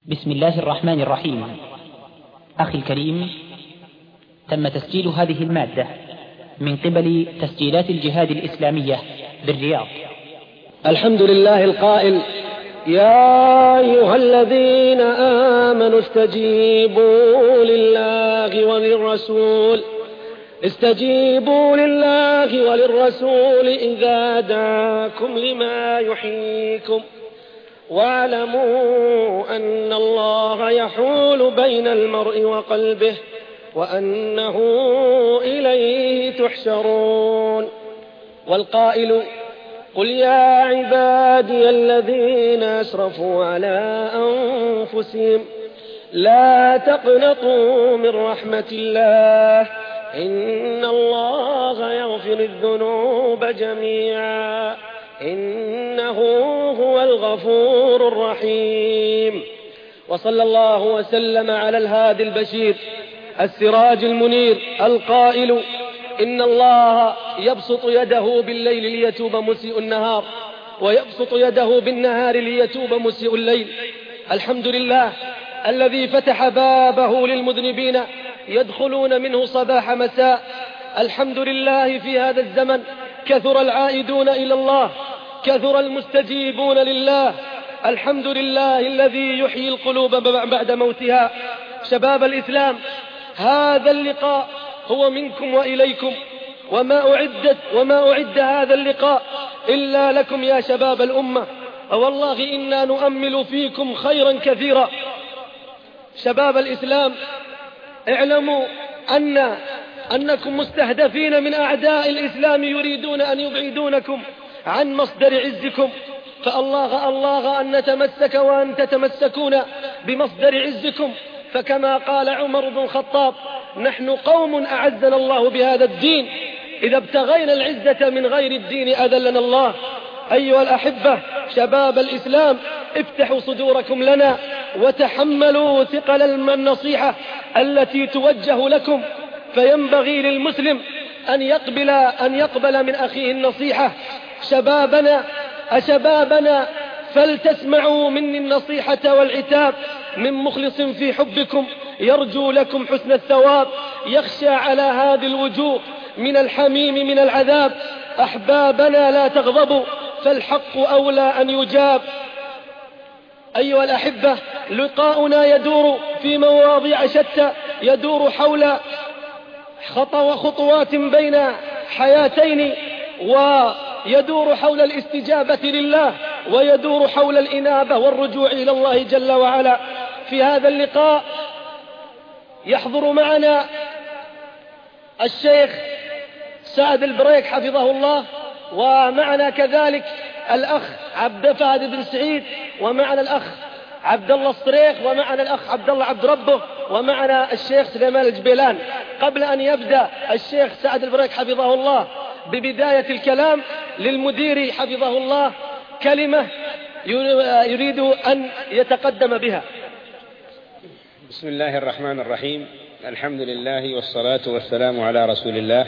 بسم الله الرحمن الرحيم. أخي الكريم، تم تسجيل هذه المادة من قبل تسجيلات الجهاد الإسلامية بالرياض. الحمد لله القائل: يا أيها الذين آمنوا استجيبوا لله وللرسول إذا دعاكم لما يحييكم واعلموا أن الله يحول بين المرء وقلبه وأنه إليه تحشرون. والقائل: قل يا عبادي الذين أسرفوا على أنفسهم لا تقنطوا من رحمة الله إن الله يغفر الذنوب جميعا إنه هو الغفور الرحيم. وصلى الله وسلم على الهادي البشير السراج المنير القائل: إن الله يبسط يده بالليل ليتوب مسيء النهار ويبسط يده بالنهار ليتوب مسيء الليل. الحمد لله الذي فتح بابه للمذنبين يدخلون منه صباح مساء. الحمد لله في هذا الزمن كثر العائدون إلى الله، كثر المستجيبون لله. الحمد لله الذي يحيي القلوب بعد موتها. شباب الإسلام، هذا اللقاء هو منكم وإليكم، وما أعد هذا اللقاء إلا لكم يا شباب الأمة، والله إنا نؤمل فيكم خيرا كثيرا. شباب الإسلام، اعلموا أنكم مستهدفين من أعداء الإسلام يريدون أن يبعدونكم عن مصدر عزكم، فالله أن نتمسك وأن تتمسكون بمصدر عزكم. فكما قال عمر بن الخطاب: نحن قوم أعزنا الله بهذا الدين، إذا ابتغينا العزة من غير الدين أذلنا الله. أيها الأحبة شباب الإسلام، افتحوا صدوركم لنا وتحملوا ثقل النصيحة التي توجه لكم، فينبغي للمسلم أن يقبل من أخيه النصيحة. أشبابنا فلتسمعوا مني النصيحة والعتاب من مخلص في حبكم يرجو لكم حسن الثواب، يخشى على هذه الوجوه من الحميم من العذاب. أحبابنا لا تغضبوا فالحق أولى أن يجاب. أيها الأحبة، لقاؤنا يدور في مواضيع شتى، يدور حول خطوات بين حياتين، ويدور حول الاستجابة لله، ويدور حول الإنابة والرجوع إلى الله جل وعلا. في هذا اللقاء يحضر معنا الشيخ سعد البريك حفظه الله، ومعنا كذلك الأخ عبد فهد بن سعيد، ومعنا الأخ عبد الله الصريخ، ومعنا الأخ عبد الله عبد ربه، ومعنا الشيخ سليمان الجبيلان. قبل أن يبدأ الشيخ سعد البريك حفظه الله ببداية الكلام للمدير حفظه الله كلمة يريد أن يتقدم بها. بسم الله الرحمن الرحيم. الحمد لله والصلاة والسلام على رسول الله.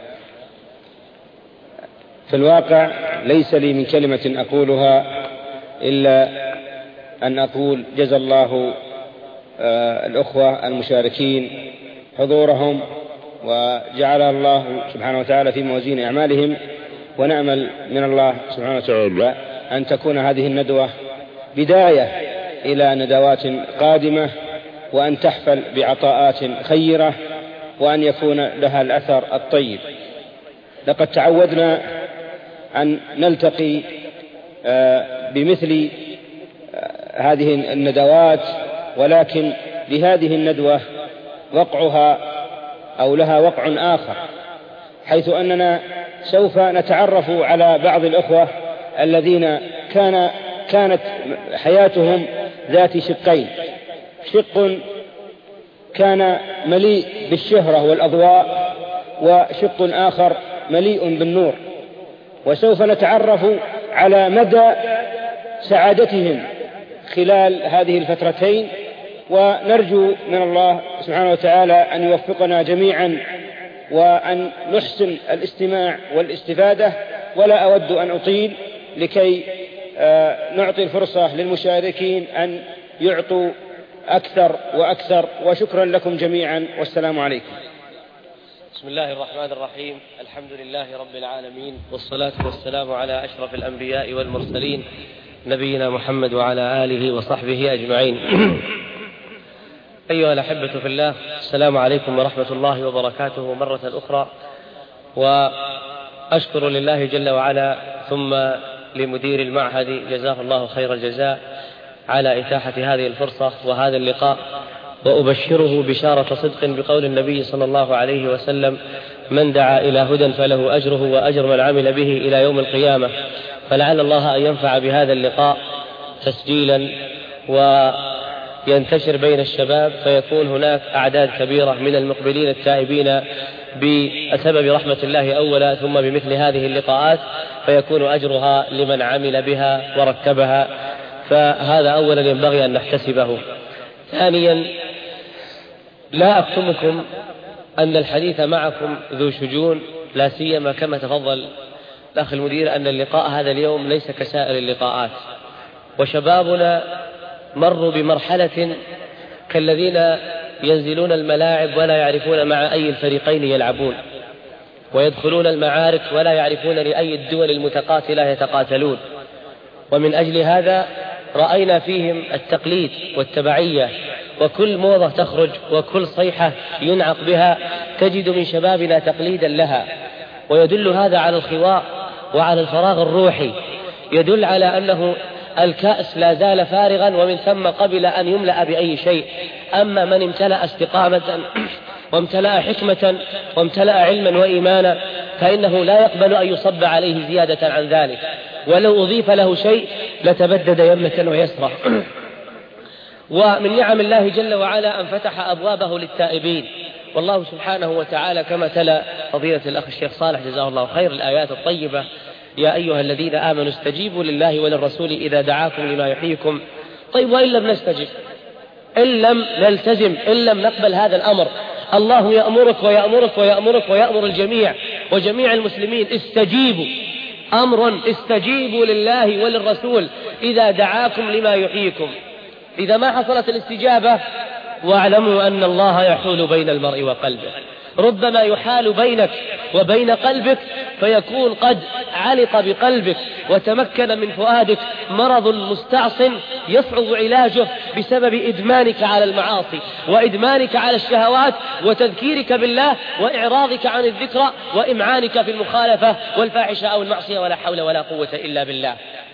في الواقع ليس لي من كلمة أقولها إلا أن أقول جزا الله الأخوة المشاركين حضورهم، وجعل الله سبحانه وتعالى في موازين أعمالهم، ونأمل من الله سبحانه وتعالى أن تكون هذه الندوة بداية إلى ندوات قادمة، وأن تحفل بعطاءات خيرة، وأن يكون لها الأثر الطيب. لقد تعودنا أن نلتقي بمثل هذه الندوات، ولكن لهذه الندوة وقعها أو لها وقع آخر، حيث أننا سوف نتعرف على بعض الأخوة الذين كانت حياتهم ذات شقين: شق كان مليء بالشهرة والأضواء، وشق آخر مليء بالنور. وسوف نتعرف على مدى سعادتهم خلال هذه الفترتين، ونرجو من الله سبحانه وتعالى أن يوفقنا جميعا وأن نحسن الاستماع والاستفادة. ولا أود أن أطيل لكي نعطي الفرصة للمشاركين أن يعطوا أكثر وأكثر. وشكرا لكم جميعا، والسلام عليكم. بسم الله الرحمن الرحيم. الحمد لله رب العالمين، والصلاة والسلام على أشرف الأنبياء والمرسلين نبينا محمد وعلى آله وصحبه أجمعين. أيها الأحبة في الله، السلام عليكم ورحمة الله وبركاته مرة أخرى. وأشكر لله جل وعلا ثم لمدير المعهد جزاه الله خير الجزاء على إتاحة هذه الفرصة وهذا اللقاء، وأبشره بشارة صدق بقول النبي صلى الله عليه وسلم: من دعا إلى هدى فله أجره وأجر من عمل به إلى يوم القيامة. فلعل الله أن ينفع بهذا اللقاء تسجيلا وينتشر بين الشباب، فيكون هناك أعداد كبيرة من المقبلين التائبين بسبب رحمة الله أولا، ثم بمثل هذه اللقاءات فيكون أجرها لمن عمل بها وركبها. فهذا أولا ينبغي أن نحتسبه. ثانيا، لا أكتمكم أن الحديث معكم ذو شجون، لا سيما كما تفضل الأخ المدير أن اللقاء هذا اليوم ليس كسائر اللقاءات، وشبابنا مروا بمرحلة كالذين ينزلون الملاعب ولا يعرفون مع أي الفريقين يلعبون، ويدخلون المعارك ولا يعرفون لأي الدول المتقاتلة يتقاتلون. ومن أجل هذا رأينا فيهم التقليد والتبعية، وكل موضة تخرج وكل صيحة ينعق بها تجد من شبابنا تقليدا لها، ويدل هذا على الخواء وعلى الفراغ الروحي، يدل على أنه الكأس لا زال فارغا، ومن ثم قبل أن يملأ بأي شيء. أما من امتلأ استقامة وامتلأ حكمة وامتلأ علما وإيمانا فإنه لا يقبل أن يصب عليه زيادة عن ذلك، ولو أضيف له شيء لتبدد يمنة ويسرى. ومن نعم الله جل وعلا أن فتح أبوابه للتائبين، والله سبحانه وتعالى كما تلا فضيلة الأخ الشيخ صالح جزاه الله خير الآيات الطيبة: يا أيها الذين آمنوا استجيبوا لله وللرسول إذا دعاكم لما يحييكم. طيب، وإن لم نستجب، إن لم نلتزم، إن لم نقبل هذا الأمر، الله يأمرك ويأمرك ويأمرك ويأمر الجميع وجميع المسلمين: استجيبوا، أمر استجيبوا لله وللرسول إذا دعاكم لما يحييكم. إذا ما حصلت الاستجابة واعلموا أن الله يحول بين المرء وقلبه. ربما يحال بينك وبين قلبك فيكون قد علق بقلبك وتمكن من فؤادك مرض مستعصٍ يصعب علاجه بسبب إدمانك على المعاصي وإدمانك على الشهوات وتذكيرك بالله وإعراضك عن الذكرى وإمعانك في المخالفة والفاحشة أو المعصية، ولا حول ولا قوة إلا بالله.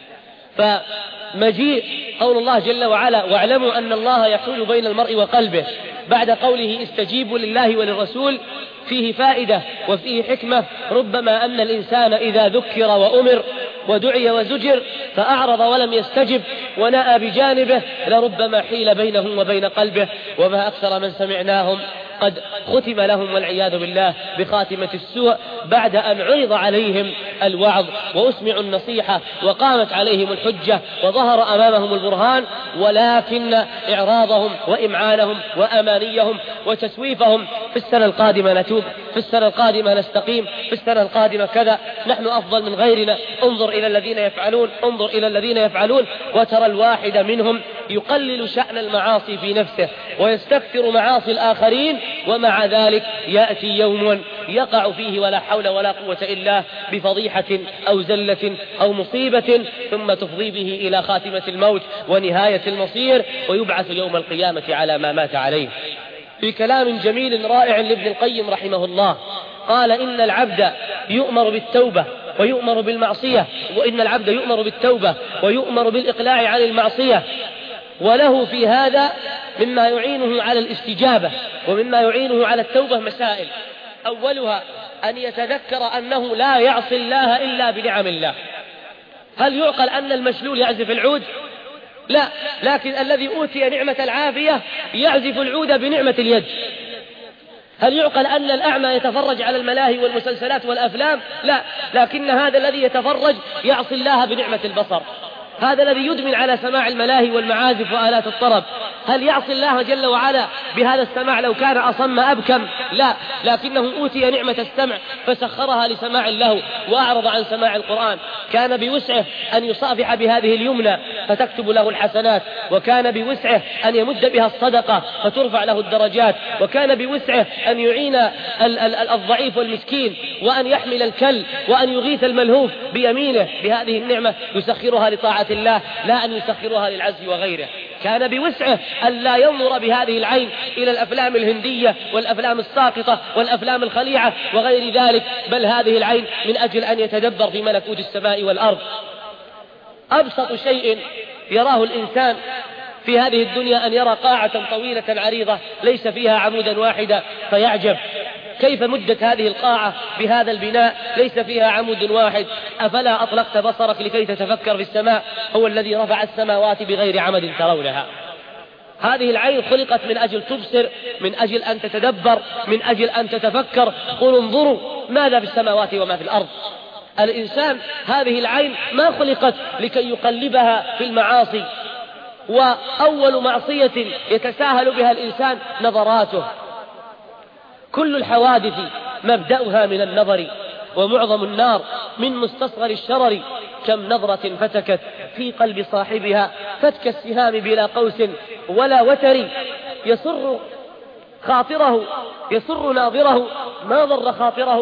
فمجيء قول الله جل وعلا: واعلموا أن الله يحول بين المرء وقلبه، بعد قوله استجيبوا لله وللرسول، فيه فائدة وفيه حكمة. ربما أن الإنسان إذا ذكر وأمر ودعي وزجر فأعرض ولم يستجب ونأى بجانبه لربما حيل بينهم وبين قلبه. وما أكثر من سمعناهم قد ختم لهم والعياذ بالله بخاتمة السوء بعد أن عرض عليهم الوعظ وأسمعوا النصيحة وقامت عليهم الحجة وظهر أمامهم البرهان، ولكن إعراضهم وإمعانهم وأمانيهم وتسويفهم: في السنة القادمة نتوب، في السنة القادمة نستقيم، في السنة القادمة كذا، نحن أفضل من غيرنا، انظر إلى الذين يفعلون، انظر إلى الذين يفعلون. وترى الواحد منهم يقلل شأن المعاصي في نفسه ويستكثر معاصي الآخرين، ومع ذلك يأتي يوم يقع فيه ولا حول ولا قوة إلا بفضيحة أو زلة أو مصيبة، ثم تفضي به إلى خاتمة الموت ونهاية المصير، ويبعث يوم القيامة على ما مات عليه. في كلام جميل رائع لابن القيم رحمه الله قال: إن العبد يؤمر بالتوبة ويؤمر بالمعصية، وإن العبد يؤمر بالتوبة ويؤمر بالإقلاع عن المعصية، وله في هذا مما يعينه على الاستجابة ومما يعينه على التوبة مسائل. أولها أن يتذكر أنه لا يعصي الله إلا بنعم الله. هل يعقل أن المشلول يعزف العود؟ لا، لكن الذي أوتي نعمة العافية يعزف العود بنعمة اليد. هل يعقل أن الأعمى يتفرج على الملاهي والمسلسلات والأفلام؟ لا، لكن هذا الذي يتفرج يعصي الله بنعمة البصر. هذا الذي يدمن على سماع الملاهي والمعازف وآلات الطرب هل يعصي الله جل وعلا بهذا السماع لو كان أصم أبكم؟ لا، لكنه أوتي نعمة السمع فسخرها لسماع له وأعرض عن سماع القرآن. كان بوسعه أن يصافح بهذه اليمنى فتكتب له الحسنات، وكان بوسعه أن يمد بها الصدقة فترفع له الدرجات، وكان بوسعه أن يعين الضعيف والمسكين، وأن يحمل الكل، وأن يغيث الملهوف بيمينه. بهذه النعمة يسخرها لطاعة الله لا أن يسخرها للعجز وغيره. كان بوسعه أن لا ينظر بهذه العين إلى الأفلام الهندية والأفلام الساقطة والأفلام الخليعة وغير ذلك، بل هذه العين من أجل أن يتدبر في ملكوت السماء والأرض. أبسط شيء يراه الإنسان في هذه الدنيا أن يرى قاعة طويلة عريضة ليس فيها عمودا واحدا فيعجب كيف مدت هذه القاعة بهذا البناء ليس فيها عمود واحد. أفلا أطلقت بصرك لكي تتفكر في السماء؟ هو الذي رفع السماوات بغير عمد ترونها. هذه العين خلقت من أجل تبصر، من أجل أن تتدبر، من أجل أن تتفكر. قل انظروا ماذا في السماوات وما في الأرض. الإنسان هذه العين ما خلقت لكي يقلبها في المعاصي، وأول معصية يتساهل بها الإنسان نظراته. كل الحوادث مبدأها من النظر، ومعظم النار من مستصغر الشرر. كم نظرة فتكت في قلب صاحبها فتك السهام بلا قوس ولا وتر. يسر خاطره، يسر ناظره ما ضر خاطره.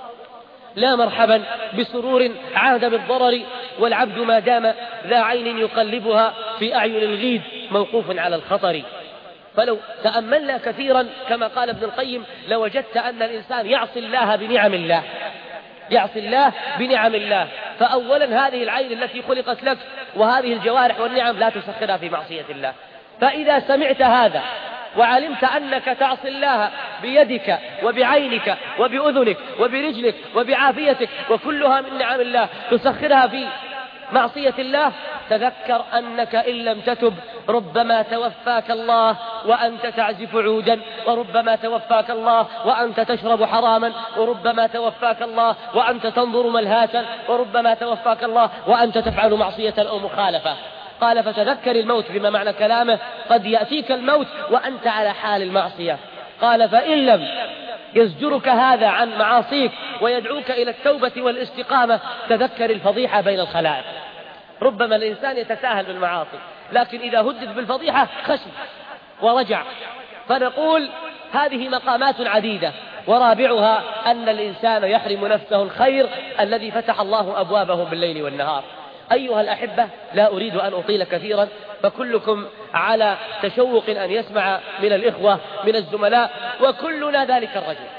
لا مرحبا بسرور عاد بالضرر، والعبد ما دام ذا عين يقلبها في أعين الغيد موقوف على الخطر. فلو تأملنا كثيرا كما قال ابن القيم لوجدت أن الإنسان يعصي الله بنعم الله، يعصي الله بنعم الله. فأولا هذه العين التي خلقت لك وهذه الجوارح والنعم لا تسخرها في معصية الله. فإذا سمعت هذا وعلمت أنك تعصي الله بيدك وبعينك وبأذنك وبرجلك وبعافيتك وكلها من نعم الله تسخرها في معصية الله، تذكر أنك إن لم تتب ربما توفاك الله وأنت تعزف عودا، وربما توفاك الله وأنت تشرب حراما، وربما توفاك الله وأنت تنظر ملهاتا، وربما توفاك الله وأنت تفعل معصية أو مخالفة. قال فتذكر الموت بما معنى كلامه، قد يأتيك الموت وأنت على حال المعصية. قال فإن لم يزجرك هذا عن معاصيك ويدعوك إلى التوبة والاستقامة تذكر الفضيحة بين الخلائق. ربما الإنسان يتساهل بالمعاصي، لكن إذا هدد بالفضيحة خشي ورجع. فنقول هذه مقامات عديدة، ورابعها أن الإنسان يحرم نفسه الخير الذي فتح الله أبوابه بالليل والنهار. أيها الأحبة، لا أريد أن أطيل كثيرا، فكلكم على تشوق أن يسمع من الإخوة من الزملاء، وكلنا ذلك الرجل،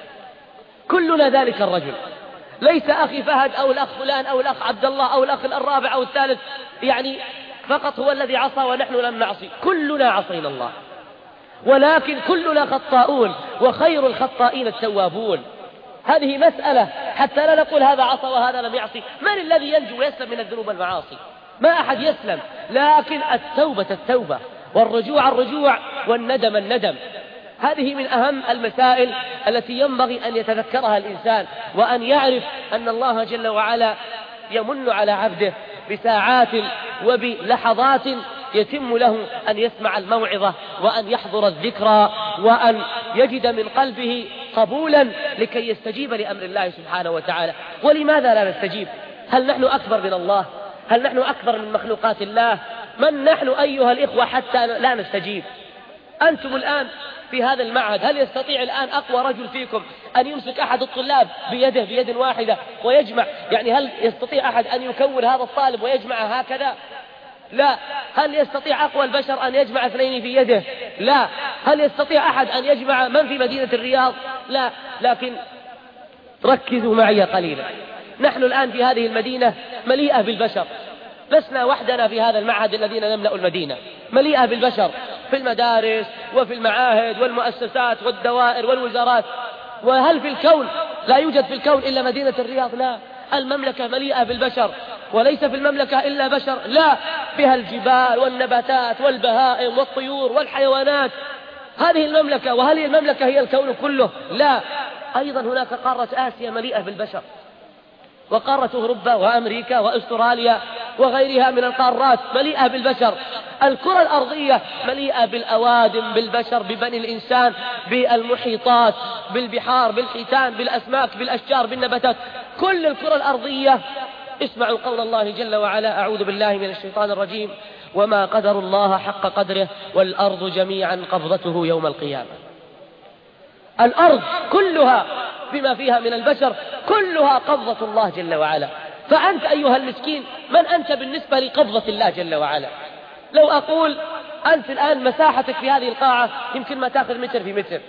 كلنا ذلك الرجل. ليس أخي فهد أو الأخ فلان أو الأخ عبد الله أو الأخ الرابع أو الثالث يعني فقط هو الذي عصى ونحن لم نعصي. كلنا عصينا الله، ولكن كلنا خطاؤون، وخير الخطائين التوابون. هذه مسألة حتى لا نقول هذا عصى وهذا لم يعصي. من الذي ينجو ويسلم من الذنوب والمعاصي؟ ما أحد يسلم، لكن التوبة التوبة، والرجوع الرجوع، والندم الندم. هذه من أهم المسائل التي ينبغي أن يتذكرها الإنسان، وأن يعرف أن الله جل وعلا يمن على عبده بساعات وبلحظات يتم له أن يسمع الموعظة وأن يحضر الذكرى وأن يجد من قلبه قبولا لكي يستجيب لأمر الله سبحانه وتعالى. ولماذا لا نستجيب؟ هل نحن أكبر من الله؟ هل نحن أكبر من مخلوقات الله؟ من نحن أيها الإخوة حتى لا نستجيب؟ أنتم الآن في هذا المعهد، هل يستطيع الآن أقوى رجل فيكم أن يمسك أحد الطلاب بيده بيد واحدة ويجمع؟ يعني هل يستطيع أحد أن يكون هذا الطالب ويجمع هكذا؟ لا. هل يستطيع أقوى البشر أن يجمع اثنين في يده؟ لا. هل يستطيع أحد أن يجمع من في مدينة الرياض؟ لا. لكن ركزوا معي قليلا، نحن الآن في هذه المدينة مليئة بالبشر، لسنا وحدنا في هذا المعهد الذين نملأ المدينة، مليئة بالبشر في المدارس وفي المعاهد والمؤسسات والدوائر والوزارات. وهل في الكون لا يوجد في الكون إلا مدينة الرياض؟ لا. المملكة مليئة بالبشر، وليس في المملكة إلا بشر، لا، فيها الجبال والنباتات والبهائم والطيور والحيوانات. هذه المملكة. وهل المملكة هي الكون كله؟ لا. أيضا هناك قارة آسيا مليئة بالبشر، وقارة أوروبا وأمريكا وأستراليا وغيرها من القارات مليئة بالبشر. الكرة الأرضية مليئة بالأوادم، بالبشر، ببني الإنسان، بالمحيطات، بالبحار، بالحيتان، بالأسماك، بالأشجار، بالنباتات. كل الكرة الأرضية. اسمعوا قول الله جل وعلا: أعوذ بالله من الشيطان الرجيم: وما قدر الله حق قدره والأرض جميعا قبضته يوم القيامة. الأرض كلها بما فيها من البشر كلها قبضة الله جل وعلا. فأنت أيها المسكين من أنت بالنسبة لقبضة الله جل وعلا؟ لو أقول أنت الآن مساحتك في هذه القاعة يمكن ما تأخذ متر في متر،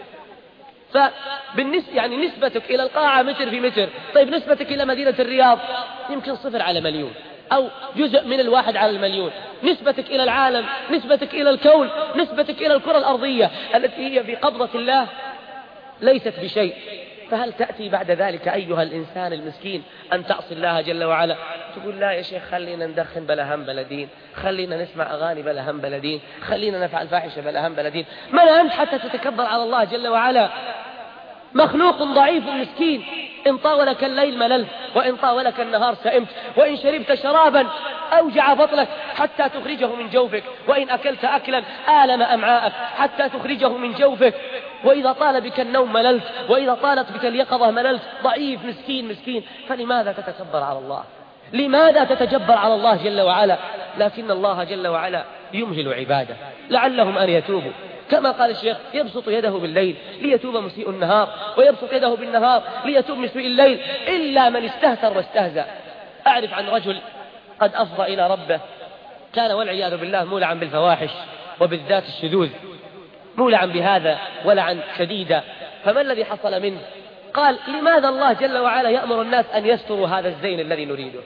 يعني نسبتك إلى القاعة متر في متر. طيب نسبتك إلى مدينة الرياض يمكن 0/1,000,000 أو جزء من 1/1,000,000. نسبتك إلى العالم، نسبتك إلى الكون، نسبتك إلى الكرة الأرضية التي هي في قبضة الله ليست بشيء. فهل تأتي بعد ذلك أيها الإنسان المسكين أن تعصي الله جل وعلا؟ تقول لا يا شيخ خلينا ندخن بلا هم بلا دين، خلينا نسمع أغاني بلا هم بلا دين، خلينا نفعل فاحشة بلا هم بلا دين. من أنت حتى تتكبر على الله جل وعلا؟ مخلوق ضعيف مسكين. إن طاولك الليل مللت، وإن طاولك النهار سئمت، وإن شربت شرابا أوجع بطنك حتى تخرجه من جوفك، وإن أكلت أكلا آلم أمعاءك حتى تخرجه من جوفك، وإذا طال بك النوم مللت، وإذا طالت بك اليقظة مللت. ضعيف مسكين. فلماذا تتكبر على الله؟ لماذا تتجبر على الله جل وعلا؟ لكن الله جل وعلا يمهل عباده لعلهم أن يتوبوا. كما قال الشيخ: يبسط يده بالليل ليتوب مسيء النهار، ويبسط يده بالنهار ليتوب مسيء الليل، إلا من استهتر واستهزأ. أعرف عن رجل قد أفضى إلى ربه، كان والعياذ بالله مولعا بالفواحش وبالذات الشذوذ، مولعا بهذا ولعا شديدا. فما الذي حصل منه؟ قال: لماذا الله جل وعلا يأمر الناس أن يستروا هذا الزين الذي نريده؟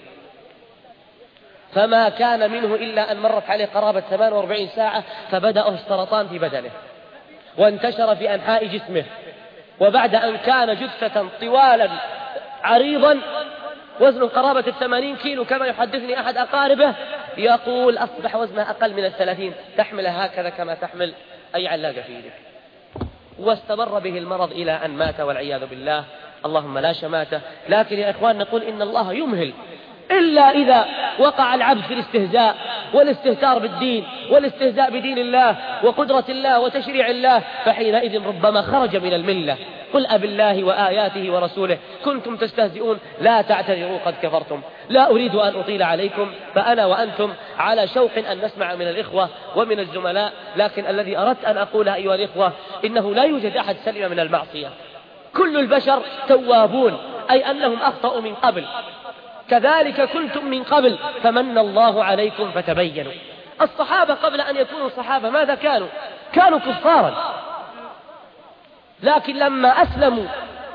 فما كان منه إلا أن مرت عليه قرابة 48 ساعة فبدأ السرطان في بدنه وانتشر في أنحاء جسمه، وبعد أن كان جثة طوالا عريضا وزنه قرابة 80 كيلو كما يحدثني أحد أقاربه، يقول أصبح وزنه أقل من 30، تحمله هكذا كما تحمل أي علاقة في يدك. واستمر به المرض إلى أن مات والعياذ بالله، اللهم لا شماتة. لكن يا إخوان نقول إن الله يمهل، إلا إذا وقع العبد في الاستهزاء والاستهتار بالدين والاستهزاء بدين الله وقدرة الله وتشريع الله، فحينئذ ربما خرج من الملة. قل أبالله وآياته ورسوله كنتم تستهزئون لا تعتذروا قد كفرتم. لا أريد أن أطيل عليكم، فأنا وأنتم على شوق أن نسمع من الإخوة ومن الزملاء، لكن الذي أردت أن أقوله أيها الإخوة إنه لا يوجد أحد سلم من المعصية. كل البشر توابون، أي أنهم أخطأوا من قبل، كذلك كنتم من قبل فمن الله عليكم فتبينوا. الصحابة قبل أن يكونوا صحابة ماذا كانوا؟ كانوا كفارا، لكن لما أسلموا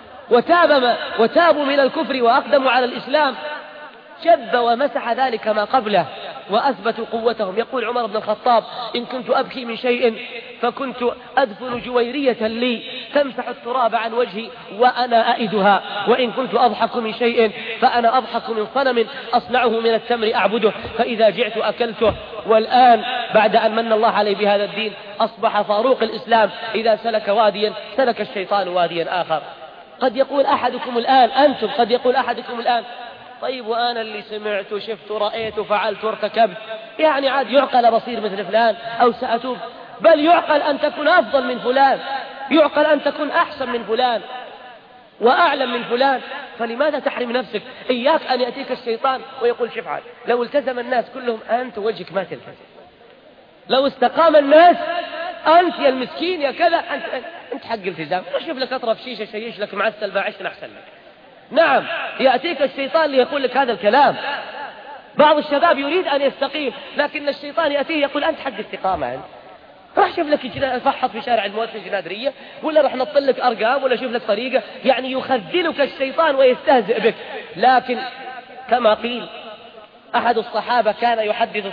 وتابوا من الكفر وأقدموا على الإسلام شب ومسح ذلك ما قبله وأثبتوا قوتهم. يقول عمر بن الخطاب: إن كنت أبكي من شيء فكنت أدفن جويرية لي تمسح التراب عن وجهي وأنا أئدها، وإن كنت أضحك من شيء فأنا أضحك من صنم أصنعه من التمر أعبده فإذا جعت أكلته. والآن بعد أن من الله عليه بهذا الدين أصبح فاروق الإسلام إذا سلك واديا سلك الشيطان واديا آخر. قد يقول أحدكم الآن، أنتم قد يقول أحدكم الآن: طيب وأنا اللي سمعت وشفت ورأيت وفعلت وارتكبت، يعني عاد يعقل بصير مثل فلان أو سأتوب؟ بل يعقل أن تكون أفضل من فلان، يعقل أن تكون أحسن من فلان وأعلم من فلان. فلماذا تحرم نفسك؟ إياك أن يأتيك الشيطان ويقول شفعل. لو التزم الناس كلهم أنت وجهك ما تلتزم، لو استقام الناس أنت يا المسكين يا كذا أنت حق التزام. شوف لك أطرف شيشة شيش لك مع السلبة عشان أحسن لك. نعم يأتيك الشيطان ليقول لك هذا الكلام. بعض الشباب يريد أن يستقيم لكن الشيطان يأتيه يقول أنت حق استقامة، أنت راح شوف لك فحط في شارع الموت في الجنادرية، ولا راح نطل لك أرقام، ولا شوف لك طريقة. يعني يخذلك الشيطان ويستهزئ بك. لكن كما قيل أحد الصحابة كان يحدث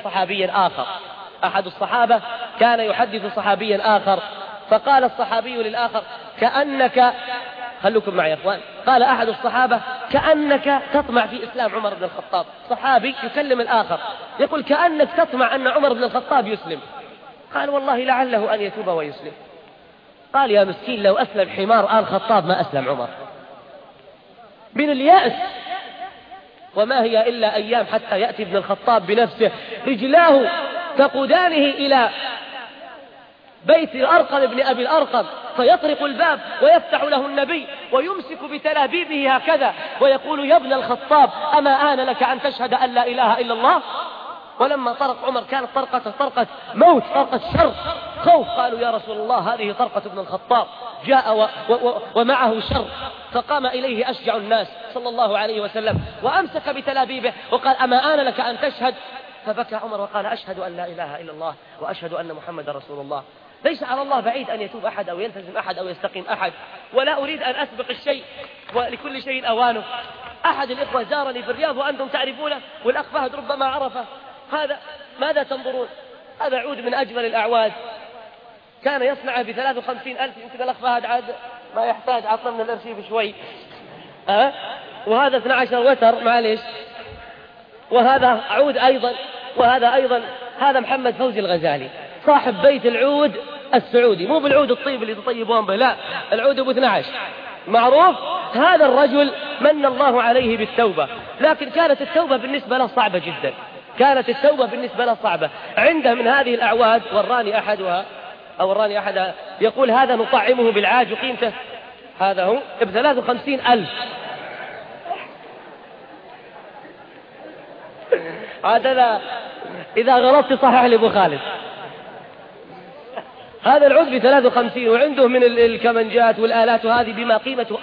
صحابيا آخر فقال الصحابي للآخر: كأنك، خلوكم معي يا أخوان، قال أحد الصحابة: كأنك تطمع في إسلام عمر بن الخطاب. صحابي يكلم الآخر يقول: كأنك تطمع أن عمر بن الخطاب يسلم. قال: والله لعله أن يتوب ويسلم. قال: يا مسكين لو أسلم حمار آل خطاب ما أسلم عمر. من اليأس وما هي إلا أيام حتى يأتي ابن الخطاب بنفسه، رجلاه تقودانه إلى بيت الأرقم بن أبي الأرقم، فيطرق الباب ويفتح له النبي ويمسك بتلابيبه هكذا ويقول: يا ابن الخطاب، أما آن لك أن تشهد أن لا إله إلا الله؟ ولما طرق عمر كانت طرقة موت، طرقة شر، خوف. قالوا: يا رسول الله، هذه طرقة ابن الخطاب، جاء ومعه شر. فقام إليه أشجع الناس صلى الله عليه وسلم وأمسك بتلابيبه وقال: أما آن لك أن تشهد؟ فبكى عمر وقال: أشهد أن لا إله إلا الله وأشهد أن محمد رسول الله. ليس على الله بعيد أن يتوب أحد أو يلتزم أحد أو يستقيم أحد، ولا أريد أن أسبق الشيء، ولكل شيء أوانه. أحد الإخوة زارني في الرياض وأنتم تعرفونه، والأخ فهد ربما عرفه. هذا ماذا تنظرون؟ هذا عود من أجمل الأعواد، كان يصنعه ب53,000. يمكن الأخ فهد عاد ما يحتاج، عطنا من الأرشيف شوي. وهذا 12 وتر، معليش. وهذا عود أيضا، وهذا أيضا. هذا محمد فوزي الغزالي صاحب بيت العود السعودي، مو بالعود الطيب اللي تطيبون به، لا، العود أبو 12 معروف. هذا الرجل من الله عليه بالتوبة، لكن كانت التوبة بالنسبة له صعبة جدا، كانت التوبة بالنسبة له صعبة. عنده من هذه الأعواد، وراني أحدها يقول: هذا نطعمه بالعاج وقيمته، هذا هو ب53,000. هذا إذا غلطت صحح لي أبو خالد. هذا العود ب53، وعنده من الكمنجات والآلات وهذه بما قيمته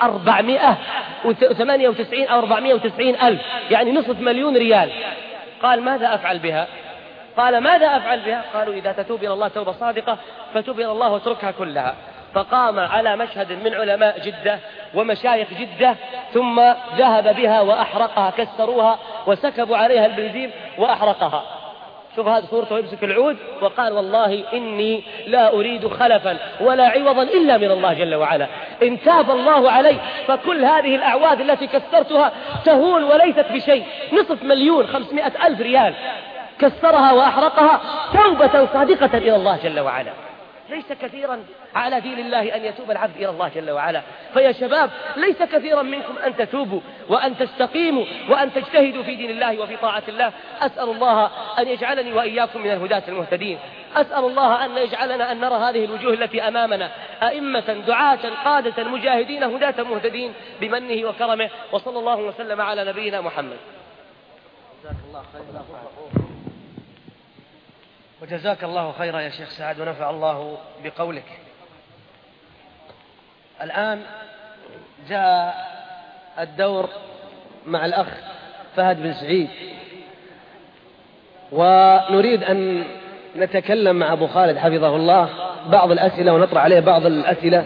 498 أو 490,000، يعني نصف مليون ريال. قال: ماذا أفعل بها؟ قال: ماذا أفعل بها؟ قالوا: إذا تتوب إلى الله توبة صادقة فتوب إلى الله واتركها كلها. فقام على مشهد من علماء جدة ومشايخ جدة، ثم ذهب بها وأحرقها، كسروها وسكبوا عليها البنزين وأحرقها. شوف هذه صورته يمسك العود وقال: والله إني لا أريد خلفا ولا عوضا إلا من الله جل وعلا، إن تاب الله علي فكل هذه الأعواد التي كسرتها تهون وليست بشيء. نصف مليون 500,000 ريال كسرها وأحرقها توبة صادقة إلى الله جل وعلا. ليس كثيرا على دين الله أن يتوب العبد إلى الله جل وعلا. فيا شباب، ليس كثيرا منكم أن تتوبوا وأن تستقيموا وأن تجتهدوا في دين الله وفي طاعة الله. أسأل الله أن يجعلني وإياكم من الهداة المهتدين. أسأل الله أن يجعلنا أن نرى هذه الوجوه التي أمامنا أئمة دعاة قادة مجاهدين هداة مهتدين بمنه وكرمه. وصلى الله وسلم على نبينا محمد. جزاك الله خيرا. وجزاك الله خيرا يا شيخ سعد، ونفع الله بقولك. الآن جاء الدور مع الأخ فهد بن سعيد، ونريد أن نتكلم مع أبو خالد حفظه الله بعض الأسئلة ونطرح عليه بعض الأسئلة.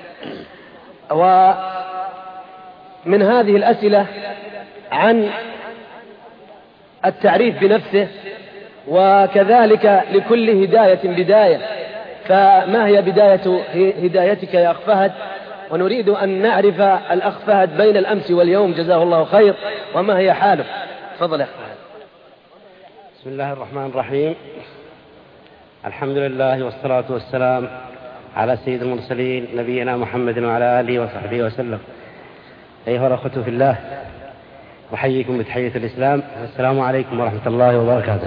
ومن هذه الأسئلة عن التعريف بنفسه، وكذلك لكل هداية بداية، فما هي بداية هدايتك يا أخ فهد؟ ونريد أن نعرف الأخ فهد بين الأمس واليوم جزاه الله خير، وما هي حاله. تفضل يا أخ فهد. بسم الله الرحمن الرحيم. الحمد لله والصلاة والسلام على سيد المرسلين نبينا محمد وعلى آله وصحبه وسلم. أيها الأخوة في الله، أحييكم بتحية الإسلام، السلام عليكم ورحمة الله وبركاته.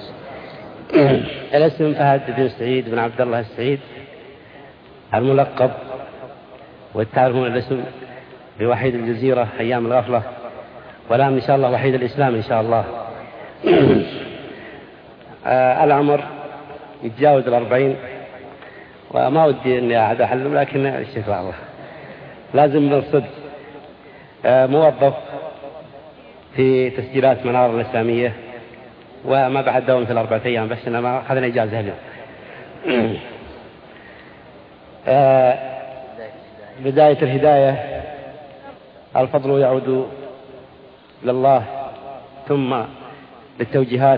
الاسم فهد بن سعيد بن عبد الله السعيد الملقب، وتعرفون الاسم بوحيد الجزيرة أيام الغفلة، والآن إن شاء الله وحيد الإسلام إن شاء الله. العمر يتجاوز 40، وما ودي أني أحد أحلم، لكن الشفاء الله لازم من الصدق. موظف في تسجيلات منار الإسلامية، وما بعد دوم في 4 أيام، بس أنا ما أخذنا إجازة اليوم. بداية الهداية الفضل يعود لله، ثم للتوجيهات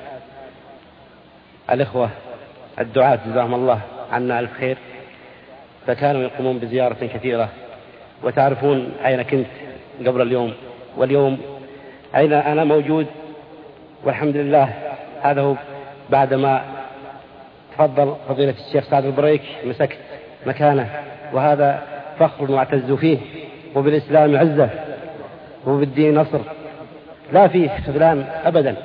الإخوة الدعاة جزاهم الله عنا ألف خير، فكانوا يقومون بزيارة كثيرة، وتعرفون أين كنت قبل اليوم، واليوم أين أنا موجود، والحمد لله. هذا هو بعدما تفضل فضيلة الشيخ سعد البريك مسكت مكانه، وهذا فخر واعتز فيه، وبالإسلام عزة وبالدين نصر، لا فيه خذلان أبدا.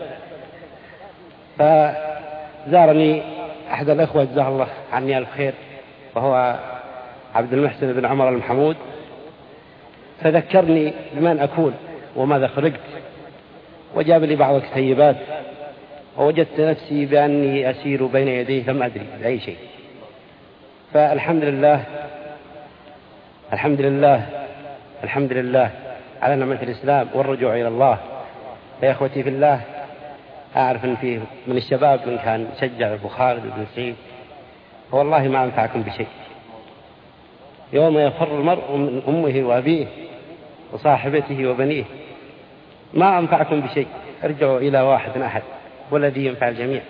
فزارني أحد الأخوة جزاه الله عني ألف خير، وهو عبد المحسن بن عمر المحمود، فذكرني بمن أكون وماذا خلقت، وجاب لي بعض الكتيبات، ووجدت نفسي بأني أسير بين يديه لم أدري بأي شيء. فالحمد لله الحمد لله الحمد لله على نعمة الإسلام والرجوع إلى الله. يا إخوتي في الله، أعرف أن فيه من الشباب من كان شجع أبو خالد بن سعيد، والله ما أنفعكم بشيء. يوم يفر المرء من أمه وأبيه وصاحبته وبنيه ما أنفعكم بشيء، ارجعوا إلى واحد أحد والذي ينفع الجميع.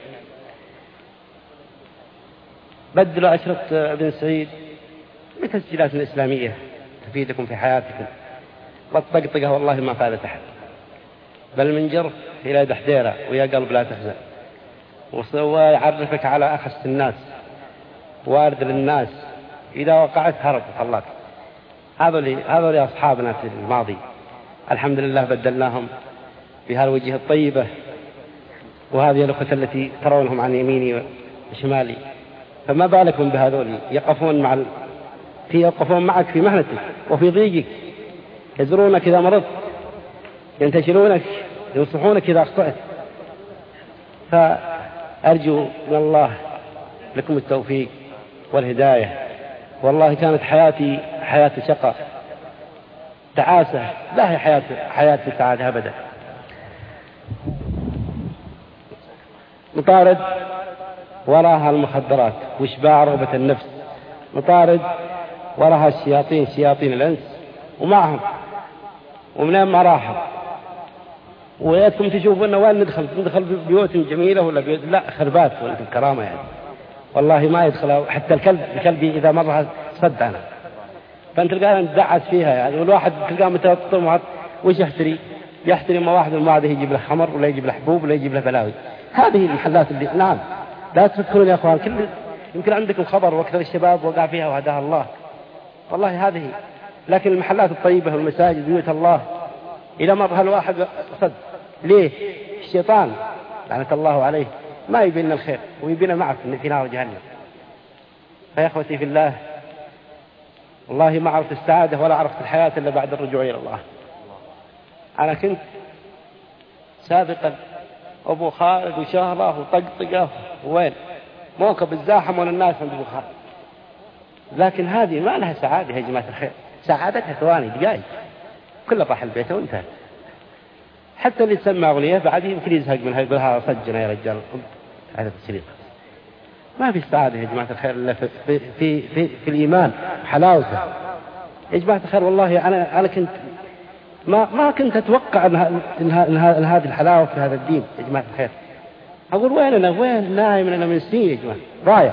بدلوا عشرة ابن سعيد بتسجيلات إسلامية تفيدكم في حياتكم، والطقطقة والله ما فادت أحد، بل من جرف إلى دحديرة ويا قلب لا تحزن، ويعرفك على أخس الناس وارد للناس، إذا وقعت هرب خلاك. هذول أصحابنا في الماضي، الحمد لله بدلناهم بهالوجه الطيبة، وهذه الأخوة التي ترونهم عن يميني وشمالي، فما بالكم بهذول يقفون معك في مهنتك وفي ضيقك، يزورونك إذا مرضت، ينتشرونك، ينصحونك إذا أخطأت. فأرجو من الله لكم التوفيق والهداية. والله كانت حياتي حياة شقاء تعاسة، لا هي حياة سعادة أبدا. مطارد وراها المخدرات واشباع رغبة النفس، مطارد وراها الشياطين، شياطين الأنس ومعهم، ومنين ما راحوا. وياتكم تشوفون وين ندخل بيوت جميلة ولا بيوت لا خربات وانتم كرامة يعني، والله ما يدخل حتى الكلب إذا مرها صد عنه، فأنت تلقاه ندعس فيها يعني. والواحد تلقاه متطمع وش يحترم واحد من هذه، يجيب له خمر ولا يجيب له حبوب ولا يجيب له بلاوي. هذه المحلات اللي نعم لا تفكرون يا أخوان، يمكن عندكم خبر وأكثر الشباب وقع فيها وهداها الله، والله هذه. لكن المحلات الطيبة والمساجد بيوت الله إذا مر هالواحد صد ليه؟ الشيطان لعنة الله عليه ما يبينا الخير ويبينا معك في نار جهنم. فيا أخوتي في الله، والله ما عرفت السعادة ولا عرفت الحياة إلا بعد الرجوع إلى الله. أنا كنت سابقا أبو خالد وشهرة وطقطقة وين موكب الزاحم ولا الناس عند أبو خالد، لكن هذه ما لها سعادة يا جماعة الخير، سعادتها ثواني دقائق كله راح البيت وانتهى. حتى اللي تسمع أغنية بعد يمكن يزهق من هذا صجنا يا رجال هذا الشريط. ما في سعادة يا جماعة الخير إلا في الإيمان حلاوته يا جماعة الخير. والله أنا كنت ما كنت أتوقع أن هذه الحلاوة في هذا الدين يا جماعة الخير. أقول وين نايم أنا من سنين يا جماعة ضايع.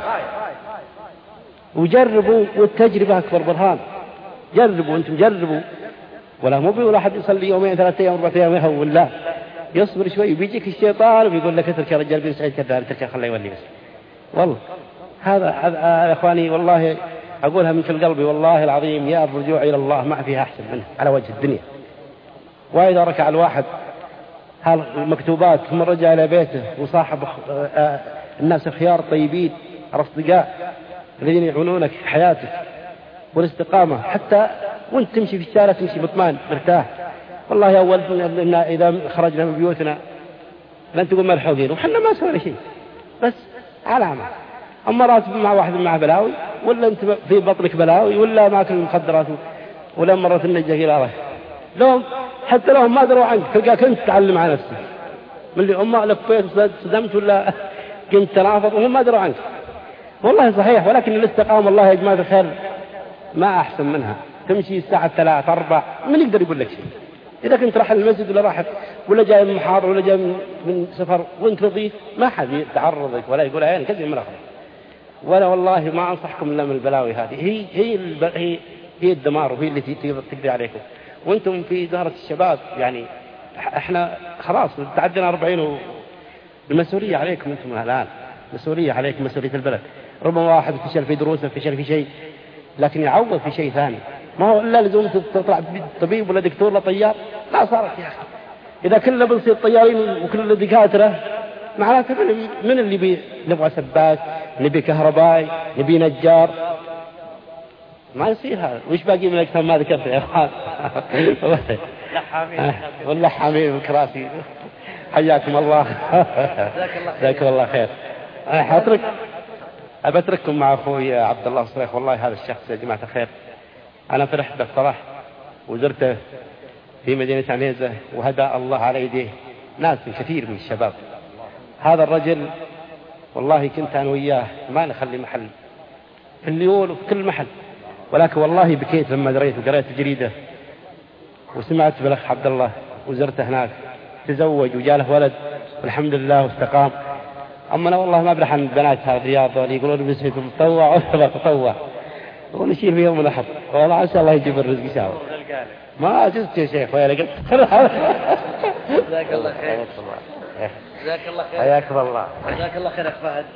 وجربوا والتجربة أكبر برهان، جربوا أنتم جربوا، ولا مو ولا أحد يصلي يومين 3 أيام 4 أيام يهون لا يصبر شوي وبيجيك الشيطان ويقول لك اترك يا رجال بن سعيد كذاب اترك خليه يولي بس. والله هذا يا إخواني والله أقولها من كل قلبي والله العظيم، يا الرجوع إلى الله ما فيها أحسن منه على وجه الدنيا. وإذا ركع الواحد هالمكتوبات ثم رجع إلى بيته وصاحب الناس الخيار الطيبين الأصدقاء الذين يعونونك في حياتك والاستقامة، حتى وانت تمشي في الشارع تمشي مطمئن مرتاح. والله أول إذا خرجنا من بيوتنا لن تقول ملحوقين وحنا ما سوينا شيء بس علامة. أما راتب مع واحد مع بلاوي، ولا أنت في بطنك بلاوي، ولا ماكل المخدرات، ولا مرت النجة إلى رأي لهم حتى لهم ما دروا عنك، تلقاك أنت تعلم على نفسك من اللي أمه لفيت صدمت ولا كنت تنافض وهم ما دروا عنك. والله صحيح، ولكن الاستقامة والله يا جماعة الخير ما أحسن منها. تمشي الساعة 3 4 من يقدر يقول لك شيء؟ إذا كنت راح المسجد ولا راح ولا جاي من محاضرة ولا جاي من سفر وانت نظيف ما حد يتعرضك ولا يقول عينك كذا من الآخر. ولا والله ما أنصحكم إلا من البلاوي هذه، هي الدمار وهي اللي تقضي عليكم. وانتم في زهرة الشباب يعني احنا خلاص تعدينا 40 المسؤولية عليكم انتم الآن، مسؤولية عليكم، مسؤولية البلد. ربما واحد فشل في دروسه فشل في شيء لكن يعوض في شيء ثاني، ما هو إلا لزوم تطلع طبيب ولا دكتور ولا طيار لا صارت يا أخي. إذا كلنا بنصير طيارين وكلنا دكاترة معناته من اللي نبغى سباك، نبي كهربائي، نبي نجار، ما يصير هذا. وش باقي من أكثر ما ذكرت يا أخوان؟ واللحامين والكراسي. حياكم الله. جزاكم الله خير. أترككم مع أخوي عبد الله الصريخ. والله هذا الشخص يا جماعة الخير أنا فرحت به صراحة، وزرته في مدينة عنيزة وهدى الله على يديه ناس كثير من الشباب. هذا الرجل والله كنت أنا وياه ما نخلي محل في الليول وفي كل محل، ولكن والله بكيت لما دريت وقريت الجريدة وسمعت بالأخ عبد الله وزرته هناك، تزوج وجاله ولد والحمد لله واستقام. أما أنا والله ما أبرح عن بنات هذا الرياض اللي يقولون بس تطوع ولا تطوع ونشيل في يوم الأحد. والله عسى الله يجيب الرزق شاو ما جزت يا شيخ ويا لقيت. جزاك الله خير. جزاك الله خير. حياكم الله. جزاك الله خير أخ فهد.